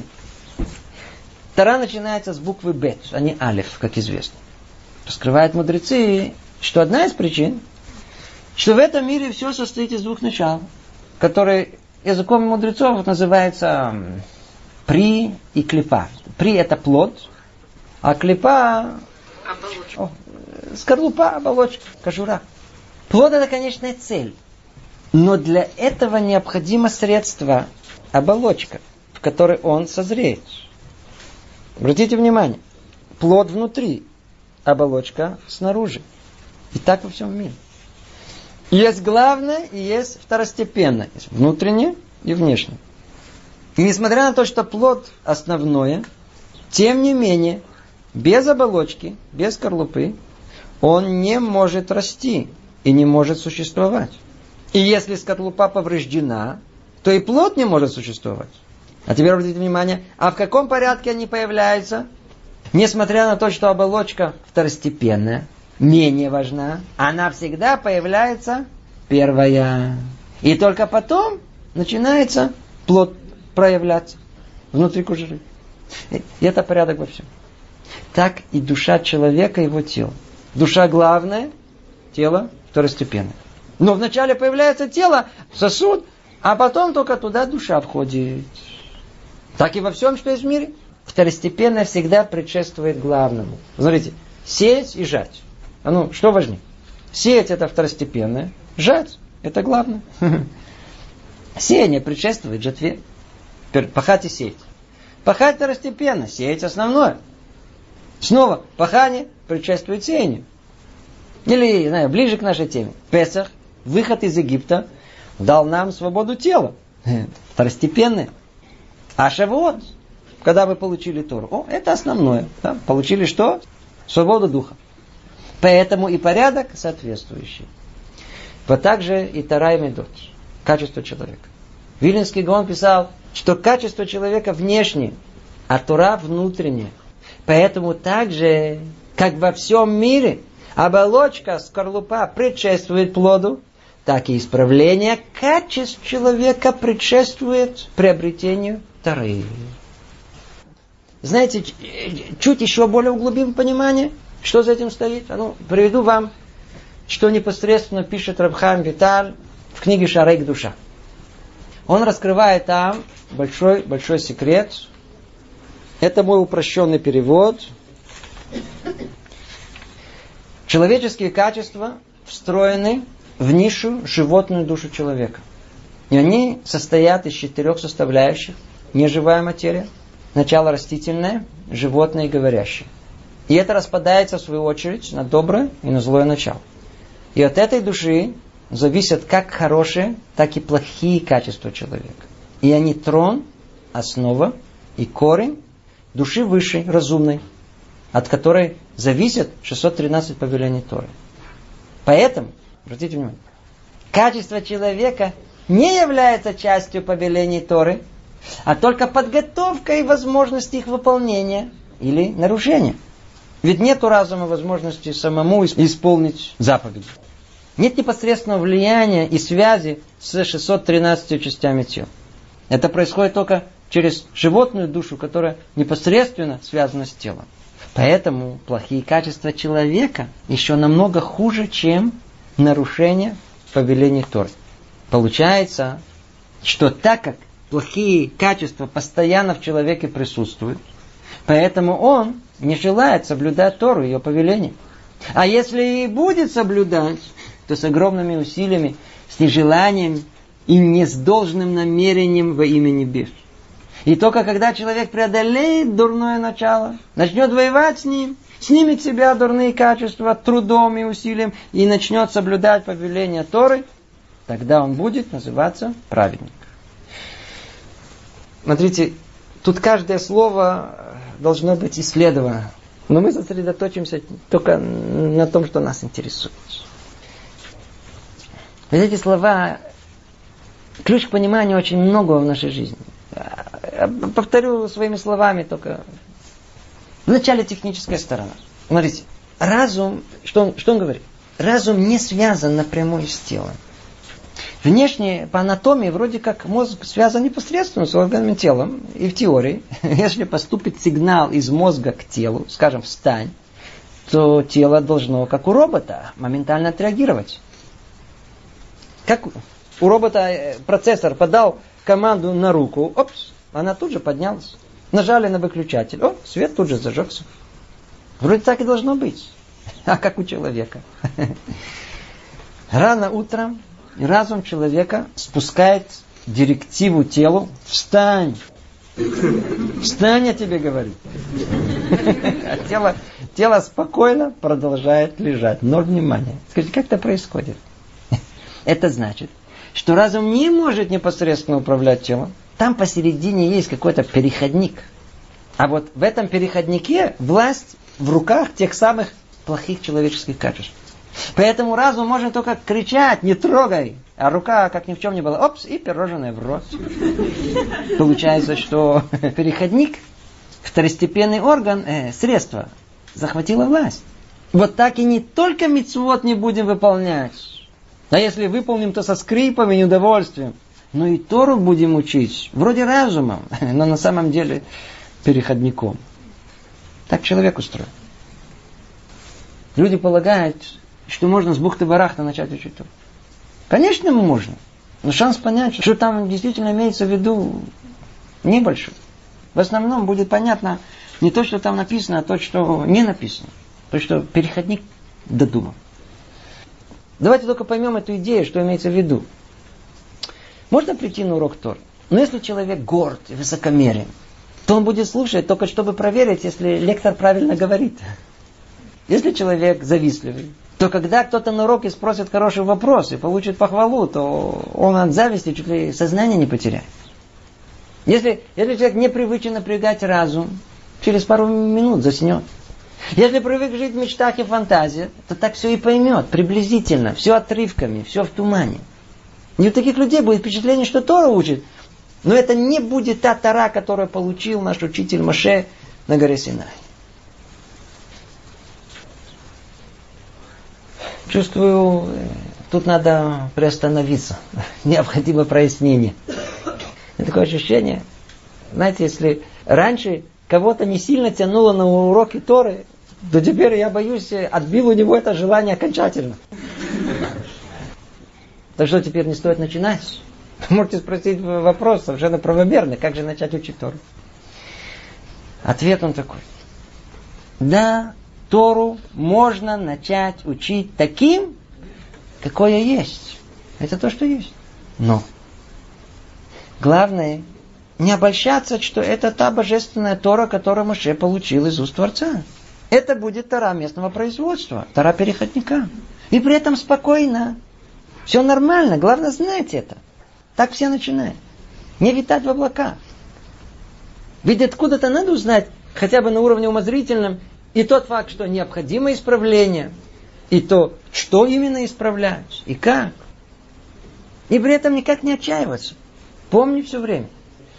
Тора начинается с буквы Бет, а не Алеф, как известно. Раскрывают мудрецы, что одна из причин, что в этом мире все состоит из двух начал, которые языком мудрецов называются при и клипа. При это плод, а клипа о, скорлупа, оболочка, кожура. Плод это конечная цель. Но для этого необходимо средство, оболочка, в которой он созреет. Обратите внимание, плод внутри, оболочка снаружи. И так во всем мире. Есть главное и есть второстепенное. Есть внутреннее и внешнее. И несмотря на то, что плод основное, тем не менее, без оболочки, без скорлупы, он не может расти и не может существовать. И если скорлупа повреждена, то и плод не может существовать. А теперь обратите внимание, а в каком порядке они появляются? Несмотря на то, что оболочка второстепенная, менее важна, она всегда появляется первая. И только потом начинается плод проявляться внутри кожуры. И это порядок во всем. Так и душа человека, его тело. Душа главная, тело второстепенное. Но вначале появляется тело, сосуд, а потом только туда душа входит. Так и во всем, что есть в мире. Второстепенное всегда предшествует главному. Смотрите, сеять и жать. А ну, что важнее? Сеять это второстепенное, жать это главное. Сеяние предшествует жатве. Пахать и сеять. Пахать второстепенно, сеять основное. Снова, пахание предшествует сеянию. Или, не знаю, ближе к нашей теме. Песах, выход из Египта, дал нам свободу тела. Второстепенное. А Шавуот, когда вы получили Тору, о, это основное. Да? Получили что? Свободу духа. Поэтому и порядок соответствующий. Вот так же и Тора и Медот. Качество человека. Вилинский Гаон писал, что качество человека внешнее, а Тора внутреннее. Поэтому так же, как во всем мире, оболочка, скорлупа предшествует плоду, так и исправление качеств человека предшествует приобретению Торы. Знаете, чуть еще более углубим понимание, что за этим стоит. А ну, приведу вам, что непосредственно пишет Рав Хаим Виталь в книге «Шарейк душа». Он раскрывает там большой-большой секрет. Это мой упрощенный перевод. Человеческие качества встроены в нишу животную душу человека. И они состоят из четырех составляющих. Неживая материя, начало растительное, животное и говорящее. И это распадается, в свою очередь, на доброе и на злое начало. И от этой души зависят как хорошие, так и плохие качества человека. И они трон, основа и корень души высшей, разумной, от которой зависят шестьсот тринадцать повелений Торы. Поэтому, обратите внимание, качество человека не является частью повелений Торы, а только подготовкой и возможностью их выполнения или нарушения. Ведь нет у разума возможности самому исполнить заповеди. Нет непосредственного влияния и связи с шестьсот тринадцатью частями тела. Это происходит только через животную душу, которая непосредственно связана с телом. Поэтому плохие качества человека еще намного хуже, чем нарушение повелений Торы. Получается, что так как плохие качества постоянно в человеке присутствуют, поэтому он не желает соблюдать Тору, ее повеление. А если и будет соблюдать, то с огромными усилиями, с нежеланием и не с должным намерением во имя небес. И только когда человек преодолеет дурное начало, начнет воевать с ним, снимет с себя дурные качества трудом и усилием и начнет соблюдать повеление Торы, тогда он будет называться праведником. Смотрите, тут каждое слово должно быть исследовано. Но мы сосредоточимся только на том, что нас интересует. Вот эти слова, ключ к пониманию очень многого в нашей жизни. Повторю своими словами только. Вначале техническая сторона. Смотрите, разум, что он, что он говорит? Разум не связан напрямую с телом. Внешне, по анатомии, вроде как мозг связан непосредственно с органами тела. И в теории, если поступит сигнал из мозга к телу, скажем, встань, то тело должно, как у робота, моментально отреагировать. Как у робота процессор подал команду на руку, опс, она тут же поднялась. Нажали на выключатель, о, свет тут же зажегся. Вроде так и должно быть. А как у человека? Рано утром разум человека спускает директиву телу: встань. Встань, я тебе говорю. А тело, тело спокойно продолжает лежать. Ноль внимания. Скажите, как это происходит? Это значит, что разум не может непосредственно управлять телом. Там посередине есть какой-то переходник. А вот в этом переходнике власть в руках тех самых плохих человеческих качеств. Поэтому разум может только кричать: не трогай. А рука, как ни в чем не было, опс, и пирожное в рот. Получается, что переходник, второстепенный орган, э, средство, захватило власть. Вот так и не только мицвот не будем выполнять. А если выполним, то со скрипом и неудовольствием. Но и Тору будем учить, вроде разумом, но на самом деле переходником. Так человек устроен. Люди полагают, что можно с бухты-барахта начать учить Тору. Конечно, можно. Но шанс понять, что там действительно имеется в виду, небольшой. В основном будет понятно не то, что там написано, а то, что не написано. То, что переходник додумал. Давайте только поймем эту идею, что имеется в виду. Можно прийти на урок Торы, но если человек горд и высокомерен, то он будет слушать только чтобы проверить, если лектор правильно говорит. Если человек завистливый, то когда кто-то на уроке спросит хороший вопрос и получит похвалу, то он от зависти чуть ли сознание не потеряет. Если, если человек не привычен напрягать разум, через пару минут заснет. Если привык жить в мечтах и фантазиях, то так все и поймет, приблизительно, все отрывками, все в тумане. И у таких людей будет впечатление, что Тора учит, но это не будет та Тора, которую получил наш учитель Моше на горе Синай. Чувствую, тут надо приостановиться. Необходимо прояснение. Такое ощущение, знаете, если раньше кого-то не сильно тянуло на уроки Торы, то теперь, я боюсь, отбил у него это желание окончательно. Так что теперь не стоит начинать? Можете спросить вопрос совершенно правомерный, как же начать учить Тору? Ответ он такой. Да, Тору можно начать учить таким, какое есть. Это то, что есть. Но главное, не обольщаться, что это та божественная Тора, которую Моше получил из уст Творца. Это будет Тора местного производства, Тора переходника. И при этом спокойно. Все нормально, главное знать это. Так все начинают. Не витать в облаках. Ведь откуда-то надо узнать, хотя бы на уровне умозрительном, и тот факт, что необходимо исправление, и то, что именно исправлять, и как. И при этом никак не отчаиваться. Помни все время,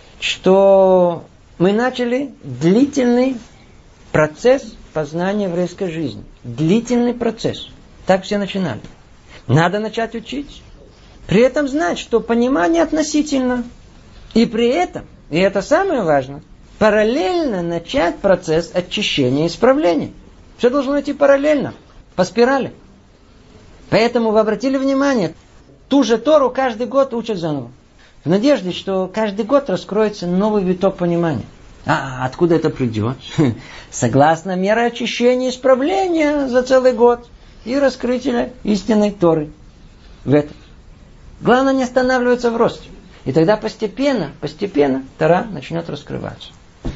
что мы начали длительный процесс познания еврейской жизни. Длительный процесс. Так все начинали. Надо начать учить. При этом знать, что понимание относительно. И при этом, и это самое важное, параллельно начать процесс очищения и исправления. Все должно идти параллельно, по спирали. Поэтому вы обратили внимание, ту же Тору каждый год учат заново. В надежде, что каждый год раскроется новый виток понимания. А откуда это придет? Согласно мере очищения и исправления за целый год и раскрытия истинной Торы. В этом. Главное не останавливаться в росте. И тогда постепенно, постепенно Тора начнет раскрываться.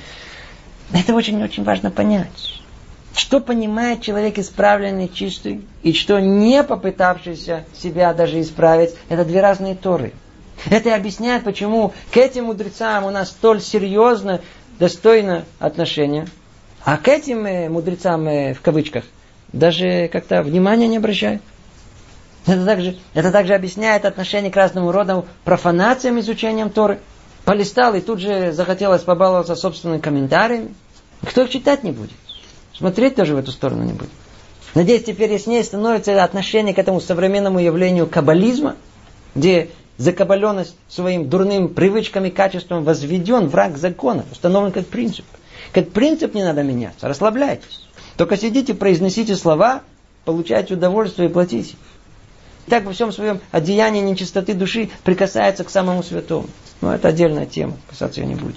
Это очень-очень важно понять. Что понимает человек исправленный, чистый, и что не попытавшийся себя даже исправить, это две разные Торы. Это и объясняет, почему к этим мудрецам у нас столь серьезно, достойно отношение, а к этим мудрецам, в кавычках, даже как-то внимания не обращают. Это также, это также объясняет отношение к разным родам профанациям изучением Торы. Полистал и тут же захотелось побаловаться собственными комментариями. Кто их читать не будет? Смотреть тоже в эту сторону не будет. Надеюсь, теперь яснее становится отношение к этому современному явлению каббализма, где закабаленность своим дурным привычками и качеством возведен враг закона, установлен как принцип. Как принцип не надо меняться, расслабляйтесь. Только сидите, произносите слова, получайте удовольствие и платите. Так во всем своем одеянии нечистоты души прикасается к самому святому. Но это отдельная тема, касаться ее не будем.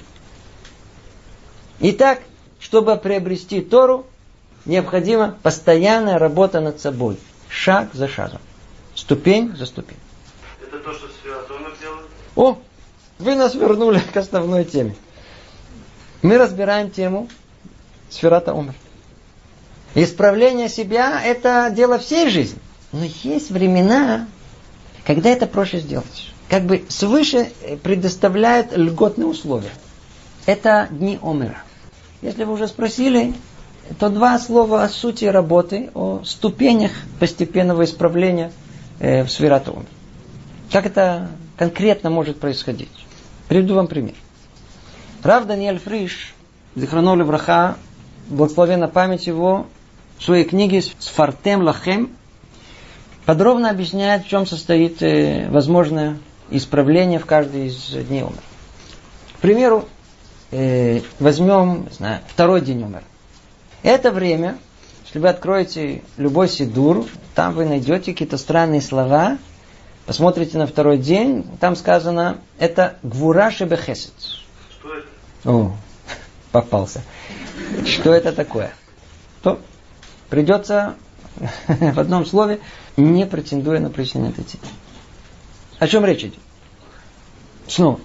Итак, чтобы приобрести Тору, необходима постоянная работа над собой. Шаг за шагом. Ступень за ступень. Это то, что Сфират Омер делает? О, вы нас вернули к основной теме. Мы разбираем тему Сфират Омер. Исправление себя – это дело всей жизни. Но есть времена, когда это проще сделать. Как бы свыше предоставляют льготные условия. Это дни Омера. Если вы уже спросили, то два слова о сути работы, о ступенях постепенного исправления в Сфират Омер. Как это конкретно может происходить? Приведу вам пример. Рав Даниэль Фриш, зихроно левраха, благословенна память его, в своей книге «Сфартем лахем» подробно объясняет, в чем состоит э, возможное исправление в каждый из дней Омера. К примеру, э, возьмем, не знаю, второй день Омера. Это время, если вы откроете любой сидур, там вы найдете какие-то странные слова, посмотрите на второй день, там сказано, это гвура шебе хесед. Что это? О, попался. Что это такое? То придется в одном слове, не претендуя на прояснение этой темы. О чем речь идет? Снова.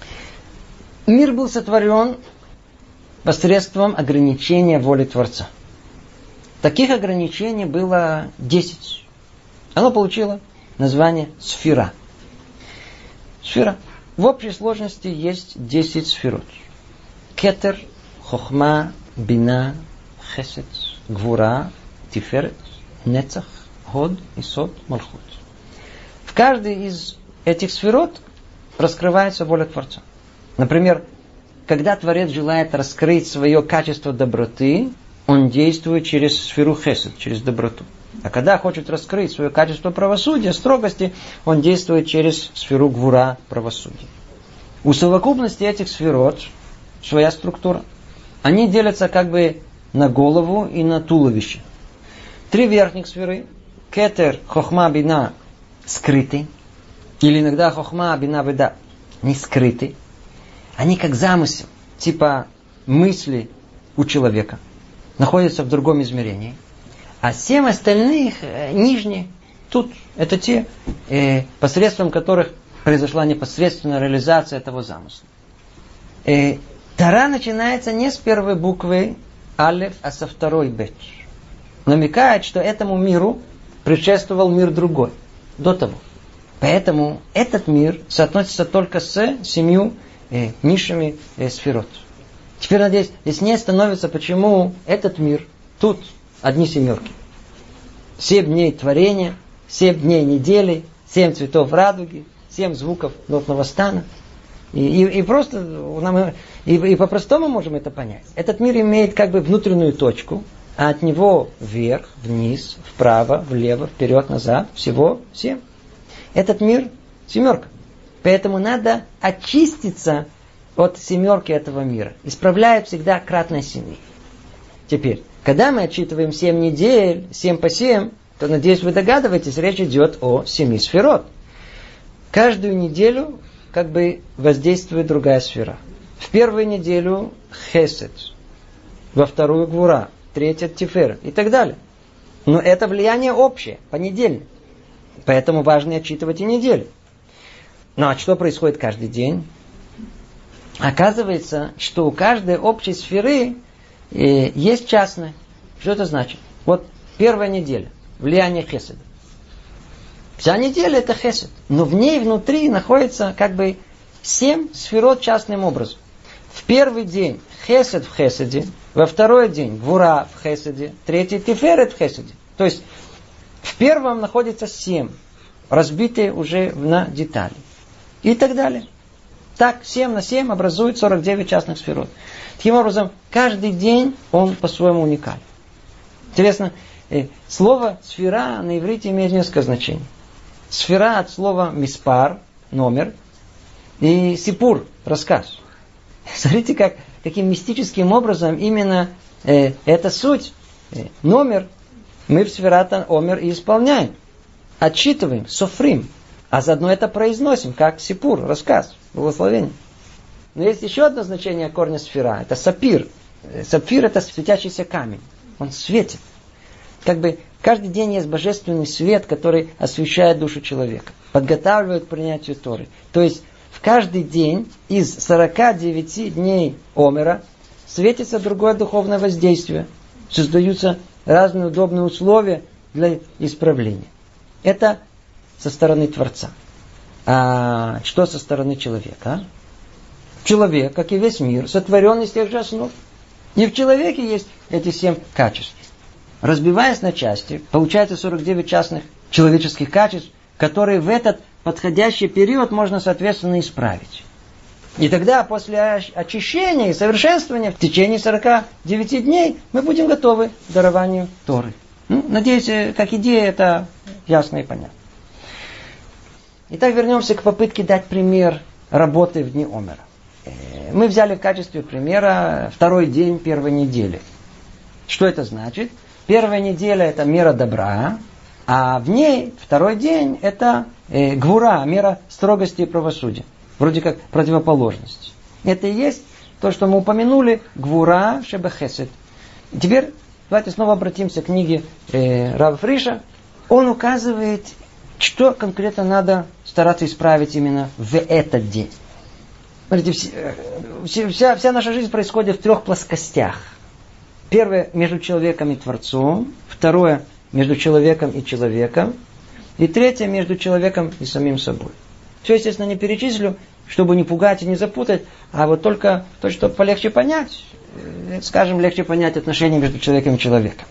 Мир был сотворен посредством ограничения воли Творца. Таких ограничений было десять. Оно получило название сфера. Сфера. В общей сложности есть десять сферот. Кетер, хохма, бина, хесед, гвура, тиферет, нецах, ход, исод, малхут. В каждой из этих сферот раскрывается воля Творца. Например, когда Творец желает раскрыть свое качество доброты, он действует через сферу хесед, через доброту. А когда хочет раскрыть свое качество правосудия, строгости, он действует через сферу гвура, правосудия. У совокупности этих сферот своя структура. Они делятся как бы на голову и на туловище. Три верхних сферы, кетер, хохма, бина, скрыты. Или иногда хохма, бина, веда, не скрыты. Они как замысел, типа мысли у человека, находятся в другом измерении. А семь остальных, э, нижние, тут, это те, э, посредством которых произошла непосредственная реализация этого замысла. Э, Тора начинается не с первой буквы алеф, а со второй бет. Намекает, что этому миру предшествовал мир другой, до того. Поэтому этот мир соотносится только с семью э, низшими э, сферот. Теперь, надеюсь, яснее становится, почему этот мир, тут одни семерки. Семь дней творения, семь дней недели, семь цветов радуги, семь звуков нотного стана. И, и, и просто, нам, и, и по-простому можем это понять. Этот мир имеет как бы внутреннюю точку, а от него вверх, вниз, вправо, влево, вперед, назад, всего семь. Этот мир семерка. Поэтому надо очиститься от семерки этого мира. Исправляет всегда кратность семи. Теперь, когда мы отчитываем семь недель, семь по семь, то, надеюсь, вы догадываетесь, речь идет о семи сферот. Каждую неделю как бы воздействует другая сфера. В первую неделю хесед, во вторую гвура, в третью тифер и так далее. Но это влияние общее, понедельник. Поэтому важно отчитывать и неделю. Ну а что происходит каждый день? Оказывается, что у каждой общей сферы э, есть частная. Что это значит? Вот первая неделя. Влияние хеседа. Вся неделя это хесед. Но в ней внутри находится как бы семь сферот частным образом. В первый день хесед в хеседе. Во второй день гвура в хеседе. Третий тиферет в хеседе. То есть в первом находится семь. Разбитые уже на детали. И так далее. Так, семь на семь образует сорок девять частных сферот. Таким образом, каждый день он по-своему уникален. Интересно, слово сфера на иврите имеет несколько значений. Сфера от слова миспар, номер, и сипур, рассказ. Смотрите, как, каким мистическим образом именно э, эта суть, э, номер, мы в сферата омер и исполняем. Отчитываем, софрим. А заодно это произносим, как сипур, рассказ, благословение. Но есть еще одно значение корня сфера. Это сапир. Сапфир это светящийся камень. Он светит. Как бы каждый день есть божественный свет, который освещает душу человека. Подготавливает к принятию Торы. То есть в каждый день из сорока девяти дней омера светится другое духовное воздействие. Создаются разные удобные условия для исправления. Это со стороны Творца. А что со стороны человека? Человек, как и весь мир, сотворен из тех же основ. И в человеке есть эти семь качеств. Разбиваясь на части, получается сорок девять частных человеческих качеств, которые в этот подходящий период можно, соответственно, исправить. И тогда, после очищения и совершенствования, в течение сорока девяти дней, мы будем готовы к дарованию Торы. Ну, надеюсь, как идея, это ясно и понятно. Итак, вернемся к попытке дать пример работы в дни омера. Мы взяли в качестве примера второй день первой недели. Что это значит? Первая неделя – это мера добра, а в ней второй день – это э, гвура, мера строгости и правосудия. Вроде как противоположность. Это и есть то, что мы упомянули, гвура шебехесед. Теперь давайте снова обратимся к книге э, Рава Фриша. Он указывает, что конкретно надо стараться исправить именно в этот день. Смотрите, вся, вся, вся наша жизнь происходит в трех плоскостях. Первое между человеком и Творцом. Второе между человеком и человеком. И третье между человеком и самим собой. Все, естественно, не перечислю, чтобы не пугать и не запутать, а вот только то, что полегче понять, скажем, легче понять отношения между человеком и человеком.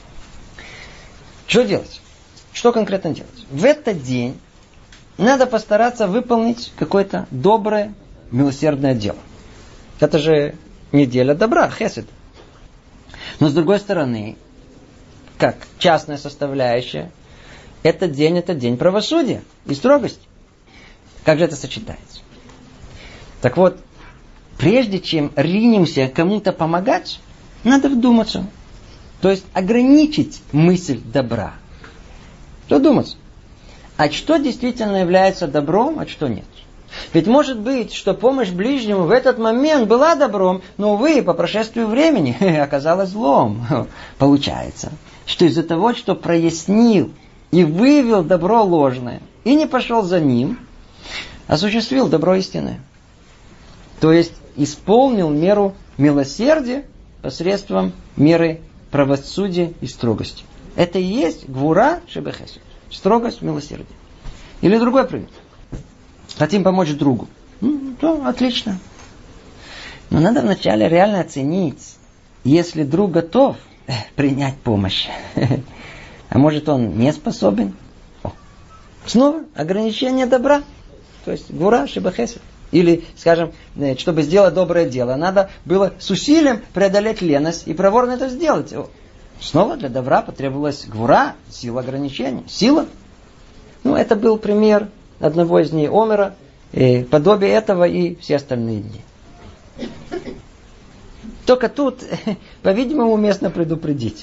Что делать? Что конкретно делать? В этот день надо постараться выполнить какое-то доброе, милосердное дело. Это же неделя добра, хесед. Но с другой стороны, как частная составляющая, этот день, это день правосудия и строгости. Как же это сочетается? Так вот, прежде чем ринемся кому-то помогать, надо вдуматься. То есть ограничить мысль добра. Задуматься. А что действительно является добром, а что нет? Ведь может быть, что помощь ближнему в этот момент была добром, но, увы, по прошествию времени оказалась злом. Получается, что из-за того, что прояснил и выявил добро ложное, и не пошел за ним, осуществил добро истинное. То есть исполнил меру милосердия посредством меры правосудия и строгости. Это и есть гвура шебехесед. Строгость, милосердие. Или другой пример. Хотим помочь другу. Ну, то отлично. Но надо вначале реально оценить, если друг готов э, принять помощь. А может он не способен? О. Снова ограничение добра. То есть гвура шебехесед. Или, скажем, чтобы сделать доброе дело, надо было с усилием преодолеть леность и проворно это сделать. Снова для добра потребовалась гвура, сила ограничения. Сила. Ну, это был пример одного из дней Омера, и подобие этого и все остальные дни. Только тут, по-видимому, уместно предупредить.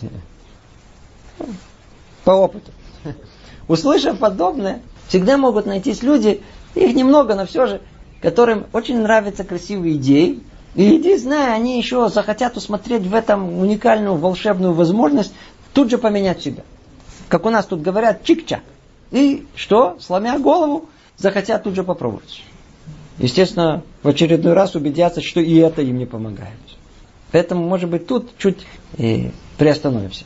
По опыту. Услышав подобное, всегда могут найтись люди, их немного, но все же, которым очень нравятся красивые идеи. И иди, зная, они еще захотят усмотреть в этом уникальную волшебную возможность тут же поменять себя. Как у нас тут говорят, чик-чак. И что? Сломя голову, захотят тут же попробовать. Естественно, в очередной раз убедятся, что и это им не помогает. Поэтому, может быть, тут чуть и приостановимся.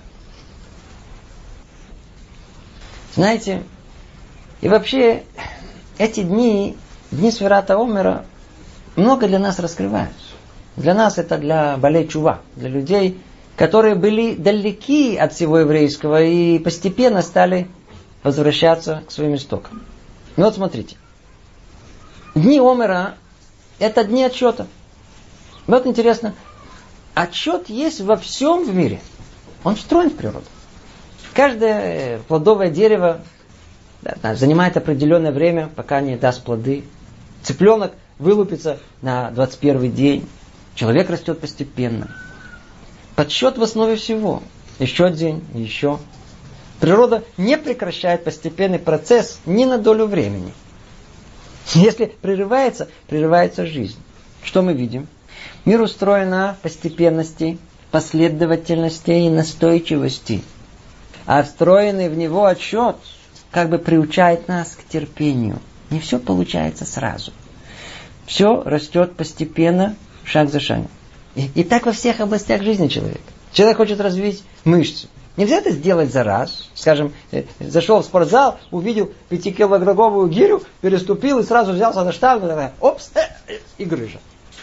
Знаете, и вообще, эти дни, дни Сфирата Омера, много для нас раскрывают. Для нас это для балей чува, для людей, которые были далеки от всего еврейского и постепенно стали возвращаться к своим истокам. Ну вот смотрите. Дни Омера – это дни отсчета. Вот интересно, отсчет есть во всем в мире. Он встроен в природу. Каждое плодовое дерево да, занимает определенное время, пока не даст плоды. Цыпленок вылупится на двадцать первый день. Человек растет постепенно. Подсчет в основе всего. Еще день, еще. Природа не прекращает постепенный процесс ни на долю времени. Если прерывается, прерывается жизнь. Что мы видим? Мир устроен на постепенности, последовательности и настойчивости. А встроенный в него отсчет как бы приучает нас к терпению. Не все получается сразу. Все растет постепенно, шаг за шагом. И, и так во всех областях жизни человека. Человек хочет развить мышцы. Нельзя это сделать за раз. Скажем, зашел в спортзал, увидел пятикилограммовую гирю, переступил и сразу взялся за штангу, и опс, э, и грыжа.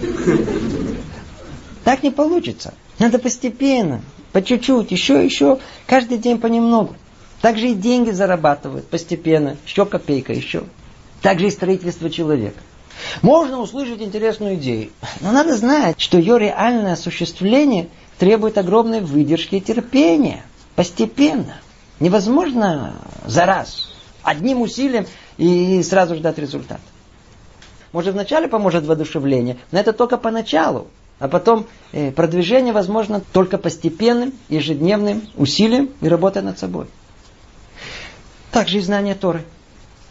Так не получится. Надо постепенно, по чуть-чуть, еще, еще, каждый день понемногу. Так же и деньги зарабатывают постепенно, еще копейка, еще. Так же и строительство человека. Можно услышать интересную идею, но надо знать, что ее реальное осуществление требует огромной выдержки и терпения. Постепенно. Невозможно за раз. Одним усилием и сразу ждать результат. Может, вначале поможет воодушевление, но это только поначалу. А потом э, продвижение возможно только постепенным, ежедневным усилием и работой над собой. Также и знание Торы.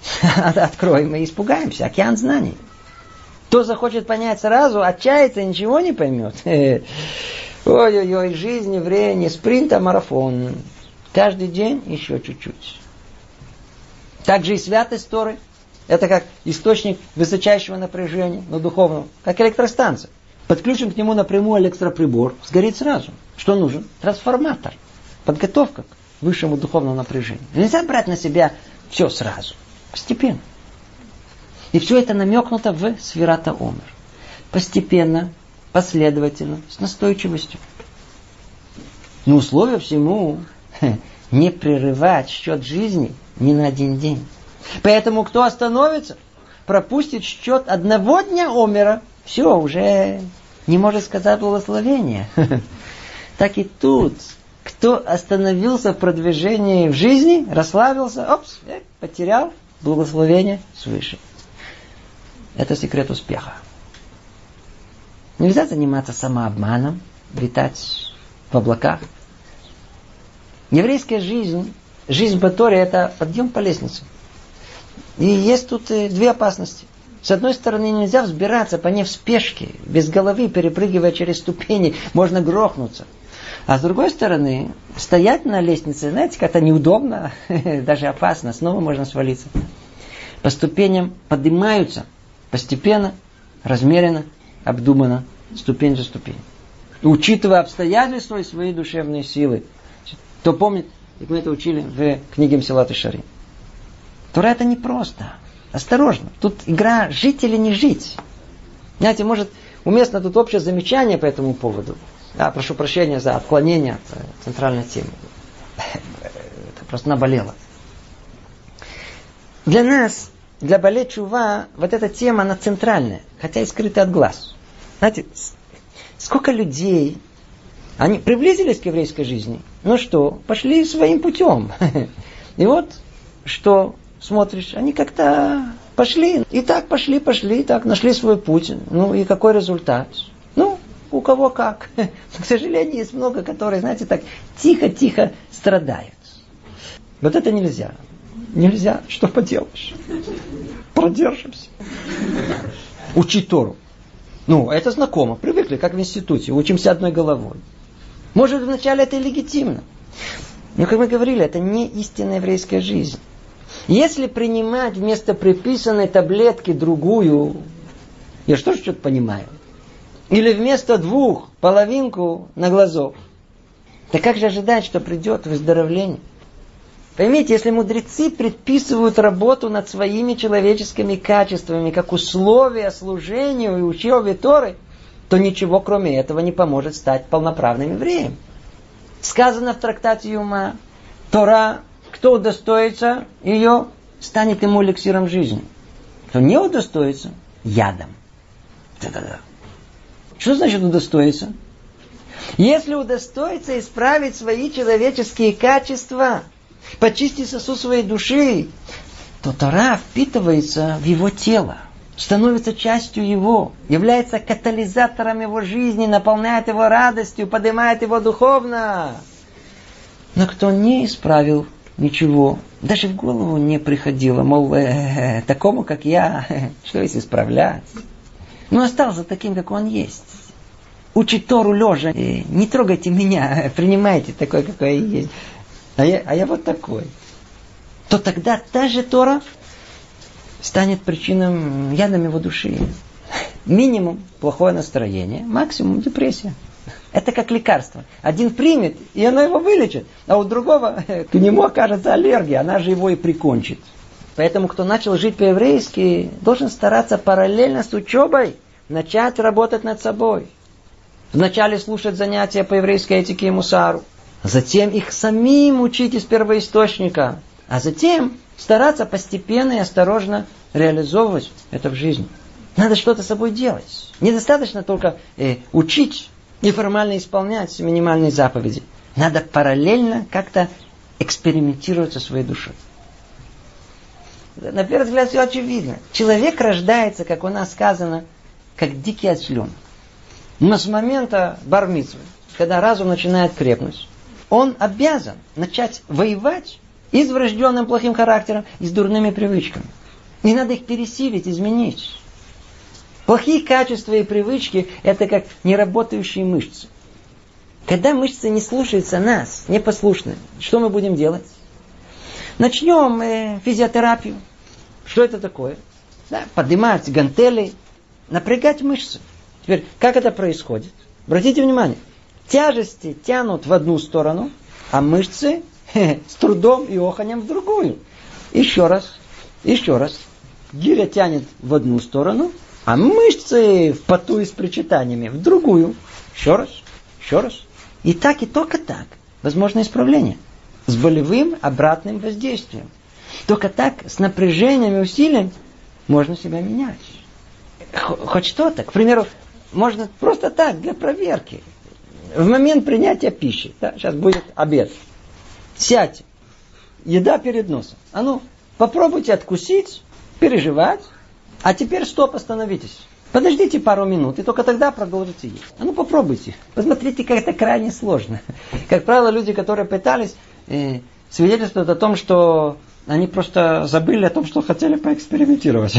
Откроем и испугаемся. Океан знаний. Кто захочет понять сразу, отчаяться, ничего не поймет. Ой-ой-ой, жизнь еврея не спринт, а марафон. Каждый день еще чуть-чуть. Также и святость Торы. Это как источник высочайшего напряжения, но духовного. Как электростанция. Подключим к нему напрямую электроприбор. Сгорит сразу. Что нужен? Трансформатор. Подготовка к высшему духовному напряжению. Нельзя брать на себя все сразу. Постепенно. И все это намекнуто в Сфират ха-Омер. Постепенно, последовательно, с настойчивостью. Но условие всему не прерывать счет жизни ни на один день. Поэтому кто остановится, пропустит счет одного дня Омера, все, уже не может сказать благословения. Так и тут, кто остановился в продвижении в жизни, расслабился, опс, потерял благословение свыше. Это секрет успеха. Нельзя заниматься самообманом, летать в облаках. Еврейская жизнь, жизнь по Торе, это подъем по лестнице. И есть тут две опасности. С одной стороны, нельзя взбираться по ней в спешке, без головы, перепрыгивая через ступени, можно грохнуться. А с другой стороны, стоять на лестнице, знаете, как-то неудобно, даже опасно, снова можно свалиться. По ступеням поднимаются постепенно, размеренно, обдуманно, ступень за ступень. Учитывая обстоятельства и свои душевные силы. Кто помнит, как мы это учили в книге Месилат Йешарим. Тора это непросто. Осторожно. Тут игра жить или не жить. Знаете, может, уместно тут общее замечание по этому поводу. А, прошу прощения за отклонение от центральной темы. Это просто наболело. Для нас, для Балей Тшува, вот эта тема, она центральная, хотя и скрыта от глаз. Знаете, сколько людей, они приблизились к еврейской жизни, ну что, пошли своим путем. И вот, что смотришь, они как-то пошли, и так пошли, пошли, и так нашли свой путь. Ну и какой результат? Ну, у кого как. К сожалению, есть много, которые, знаете, так тихо-тихо страдают. Вот это нельзя. Нельзя, что поделаешь. Продержимся. Учить Тору. Ну, это знакомо. Привыкли, как в институте. Учимся одной головой. Может, вначале это и легитимно. Но, как мы говорили, это не истинная еврейская жизнь. Если принимать вместо приписанной таблетки другую, я что ж что-то понимаю. Или вместо двух половинку на глазок. Так как же ожидать, что придет выздоровление? Поймите, если мудрецы предписывают работу над своими человеческими качествами, как условие служению и учебе Торы, то ничего кроме этого не поможет стать полноправным евреем. Сказано в трактате Юма, Тора, кто удостоится ее, станет ему эликсиром жизни. Кто не удостоится, ядом. Да-да-да. Что значит удостоиться? Если удостоиться исправить свои человеческие качества, почистить сосуд своей души, то Тора впитывается в его тело, становится частью его, является катализатором его жизни, наполняет его радостью, поднимает его духовно. Но кто не исправил ничего, даже в голову не приходило, мол, э, такому, как я, что если исправлять? Но остался таким, как он есть. Учить Тору лежа, э, не трогайте меня, принимайте такой, какой я есть. А я, а я вот такой. То тогда та же Тора станет причиной ядом его души. Минимум плохое настроение, максимум депрессия. Это как лекарство. Один примет, и оно его вылечит. А у другого к нему окажется аллергия, она же его и прикончит. Поэтому, кто начал жить по-еврейски, должен стараться параллельно с учебой начать работать над собой. Вначале слушать занятия по еврейской этике и мусару. Затем их самим учить из первоисточника. А затем стараться постепенно и осторожно реализовывать это в жизни. Надо что-то с собой делать. Недостаточно только э, учить и формально исполнять минимальные заповеди. Надо параллельно как-то экспериментировать со своей душой. На первый взгляд все очевидно. Человек рождается, как у нас сказано, как дикий осленок. Но с момента бар-мицвы, когда разум начинает крепнуть, он обязан начать воевать И с врожденным плохим характером, и с дурными привычками. И надо их пересилить, изменить. Плохие качества и привычки – это как неработающие мышцы. Когда мышцы не слушаются нас, непослушны, что мы будем делать? Начнем э, физиотерапию. Что это такое? Да, поднимать гантели, напрягать мышцы. Теперь, как это происходит? Обратите внимание. Тяжести тянут в одну сторону, а мышцы хе, с трудом и оханьем в другую. Еще раз, еще раз. Гиря тянет в одну сторону, а мышцы в поту и с причитаниями в другую. Еще раз, еще раз. И так, и только так. Возможно исправление. С болевым обратным воздействием. Только так, с напряжением и усилием, можно себя менять. Хоть что-то. К примеру, можно просто так, для проверки. В момент принятия пищи. Да, сейчас будет обед. Сядьте. Еда перед носом. А ну, попробуйте откусить, переживать. А теперь стоп, остановитесь. Подождите пару минут, и только тогда продолжите есть. А ну попробуйте. Посмотрите, как это крайне сложно. Как правило, люди, которые пытались, э, свидетельствуют о том, что они просто забыли о том, что хотели поэкспериментировать.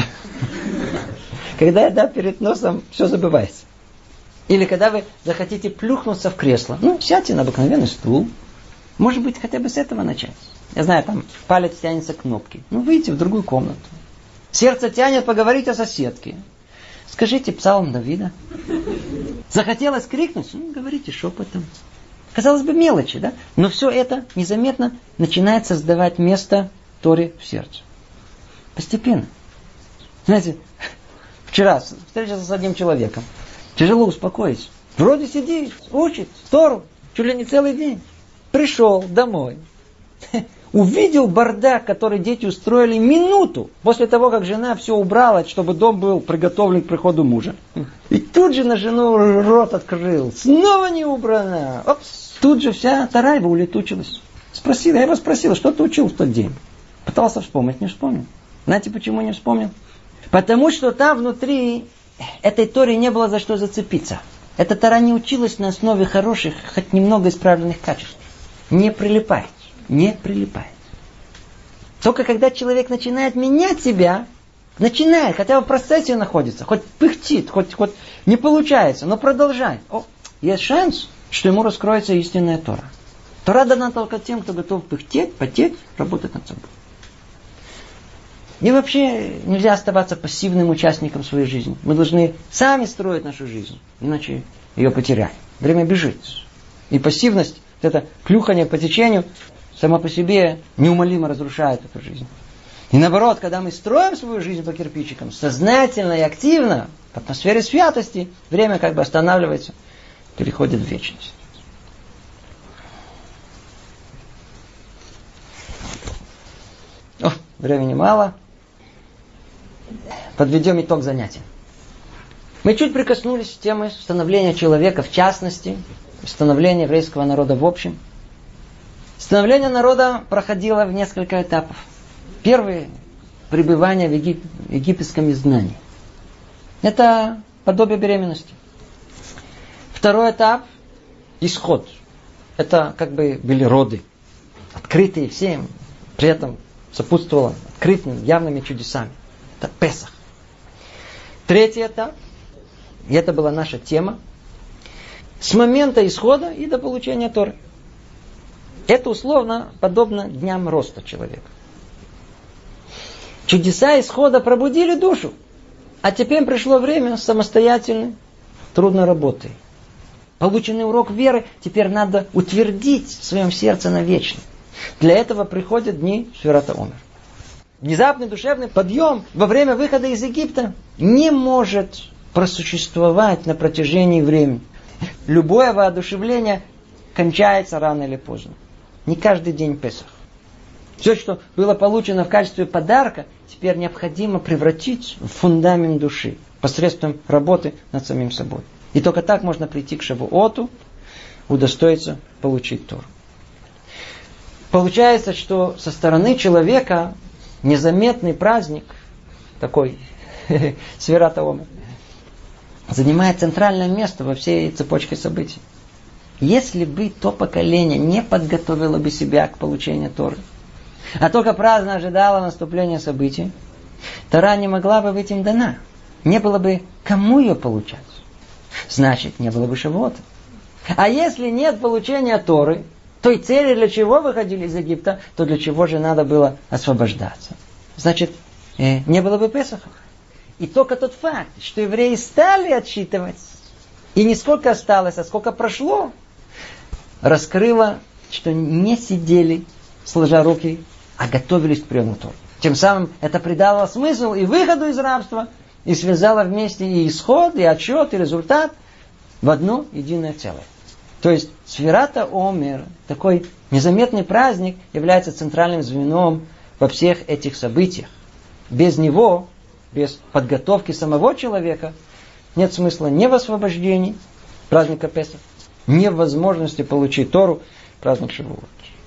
Когда еда перед носом, все забывается. Или когда вы захотите плюхнуться в кресло, ну, сядьте на обыкновенный стул. Может быть, хотя бы с этого начать. Я знаю, там палец тянется к кнопке. Ну, выйдите в другую комнату. Сердце тянет поговорить о соседке. Скажите псалом Давида. Захотелось крикнуть? Ну, говорите шепотом. Казалось бы, мелочи, да? Но все это незаметно начинает создавать место Торе в сердце. Постепенно. Знаете, вчера встретился с одним человеком. Тяжело успокоить. Вроде сидит, учит Тору, чуть ли не целый день. Пришел домой. Увидел бардак, который дети устроили минуту после того, как жена все убрала, чтобы дом был приготовлен к приходу мужа. И тут же на жену рот открыл. Снова не убрано. Опс. Тут же вся тарайва улетучилась. Спросила, я его спросил, что ты учил в тот день? Пытался вспомнить, не вспомнил. Знаете, почему не вспомнил? Потому что там внутри этой Торе не было за что зацепиться. Эта Тора не училась на основе хороших, хоть немного исправленных качеств. Не прилипает. Не прилипает. Только когда человек начинает менять себя, начинает, хотя в процессе находится, хоть пыхтит, хоть, хоть не получается, но продолжает. О, есть шанс, что ему раскроется истинная Тора. Тора дана только тем, кто готов пыхтеть, потеть, работать над собой. И вообще нельзя оставаться пассивным участником своей жизни. Мы должны сами строить нашу жизнь, иначе ее потеряем. Время бежит. И пассивность, это клюхание по течению, само по себе неумолимо разрушает эту жизнь. И наоборот, когда мы строим свою жизнь по кирпичикам, сознательно и активно, в атмосфере святости, время как бы останавливается, переходит в вечность. О, времени мало. Подведем итог занятия. Мы чуть прикоснулись к теме становления человека в частности, становления еврейского народа в общем. Становление народа проходило в несколько этапов. Первый – пребывание в егип... египетском изгнании. Это подобие беременности. Второй этап – исход. Это как бы были роды, открытые всем, при этом сопутствовало открытыми, явными чудесами. Это Песах. Третий этап, и это была наша тема, с момента исхода и до получения Торы. Это условно подобно дням роста человека. Чудеса исхода пробудили душу, а теперь пришло время самостоятельной, трудной работы. Полученный урок веры теперь надо утвердить в своем сердце навечно. Для этого приходят дни Сфират ха-Омер. Внезапный душевный подъем во время выхода из Египта не может просуществовать на протяжении времени. Любое воодушевление кончается рано или поздно. Не каждый день Песах. Все, что было получено в качестве подарка, теперь необходимо превратить в фундамент души посредством работы над самим собой. И только так можно прийти к Шавуоту, удостоиться получить Тору. Получается, что со стороны человека незаметный праздник, такой Сфират ха-Омер, занимает центральное место во всей цепочке событий. Если бы то поколение не подготовило бы себя к получению Торы, а только праздно ожидала наступления событий, Тора не могла бы быть им дана. Не было бы кому ее получать. Значит, не было бы Шавуота. А если нет получения Торы, той цели, для чего выходили из Египта, то для чего же надо было освобождаться? Значит, э, не было бы Песаха. И только тот факт, что евреи стали отсчитывать, и не сколько осталось, а сколько прошло, раскрыло, что не сидели, сложа руки, а готовились к приему Торы. Тем самым это придало смысл и выходу из рабства, и связало вместе и исход, и отчет, и результат в одно единое целое. То есть Сфират ха-Омер, такой незаметный праздник, является центральным звеном во всех этих событиях. Без него, без подготовки самого человека, нет смысла ни в освобождении праздника Песах, ни в возможности получить Тору, праздник Шавуот.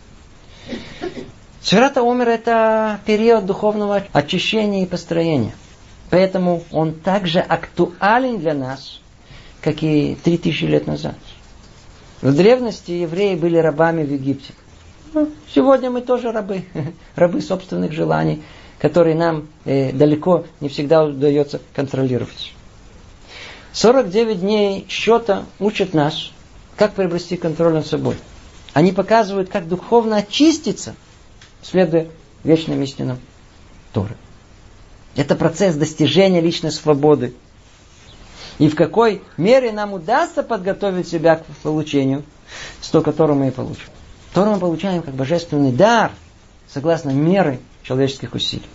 Сфират ха-Омер – это период духовного очищения и построения. Поэтому он также актуален для нас, как и три тысячи лет назад. В древности евреи были рабами в Египте. Ну, сегодня мы тоже рабы. Рабы собственных желаний, которые нам э, далеко не всегда удается контролировать. сорок девять дней счета учат нас, как приобрести контроль над собой. Они показывают, как духовно очиститься, следуя вечным истинам Торы. Это процесс достижения личной свободы. И в какой мере нам удастся подготовить себя к получению, столько Тору мы и получим. Тору мы получаем как божественный дар, согласно меры человеческих усилий.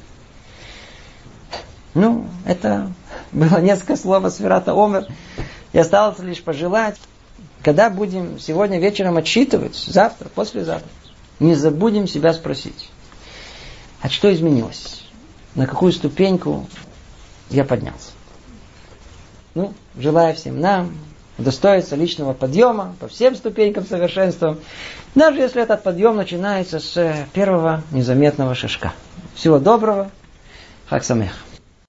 Ну, это было несколько слов о Сфират ха-Омер. И осталось лишь пожелать, когда будем сегодня вечером отсчитывать, завтра, послезавтра, не забудем себя спросить, а что изменилось? На какую ступеньку я поднялся? Ну, желаю всем нам удостоиться личного подъема по всем ступенькам совершенства, даже если этот подъем начинается с первого незаметного шажка. Всего доброго. Хаг Самех.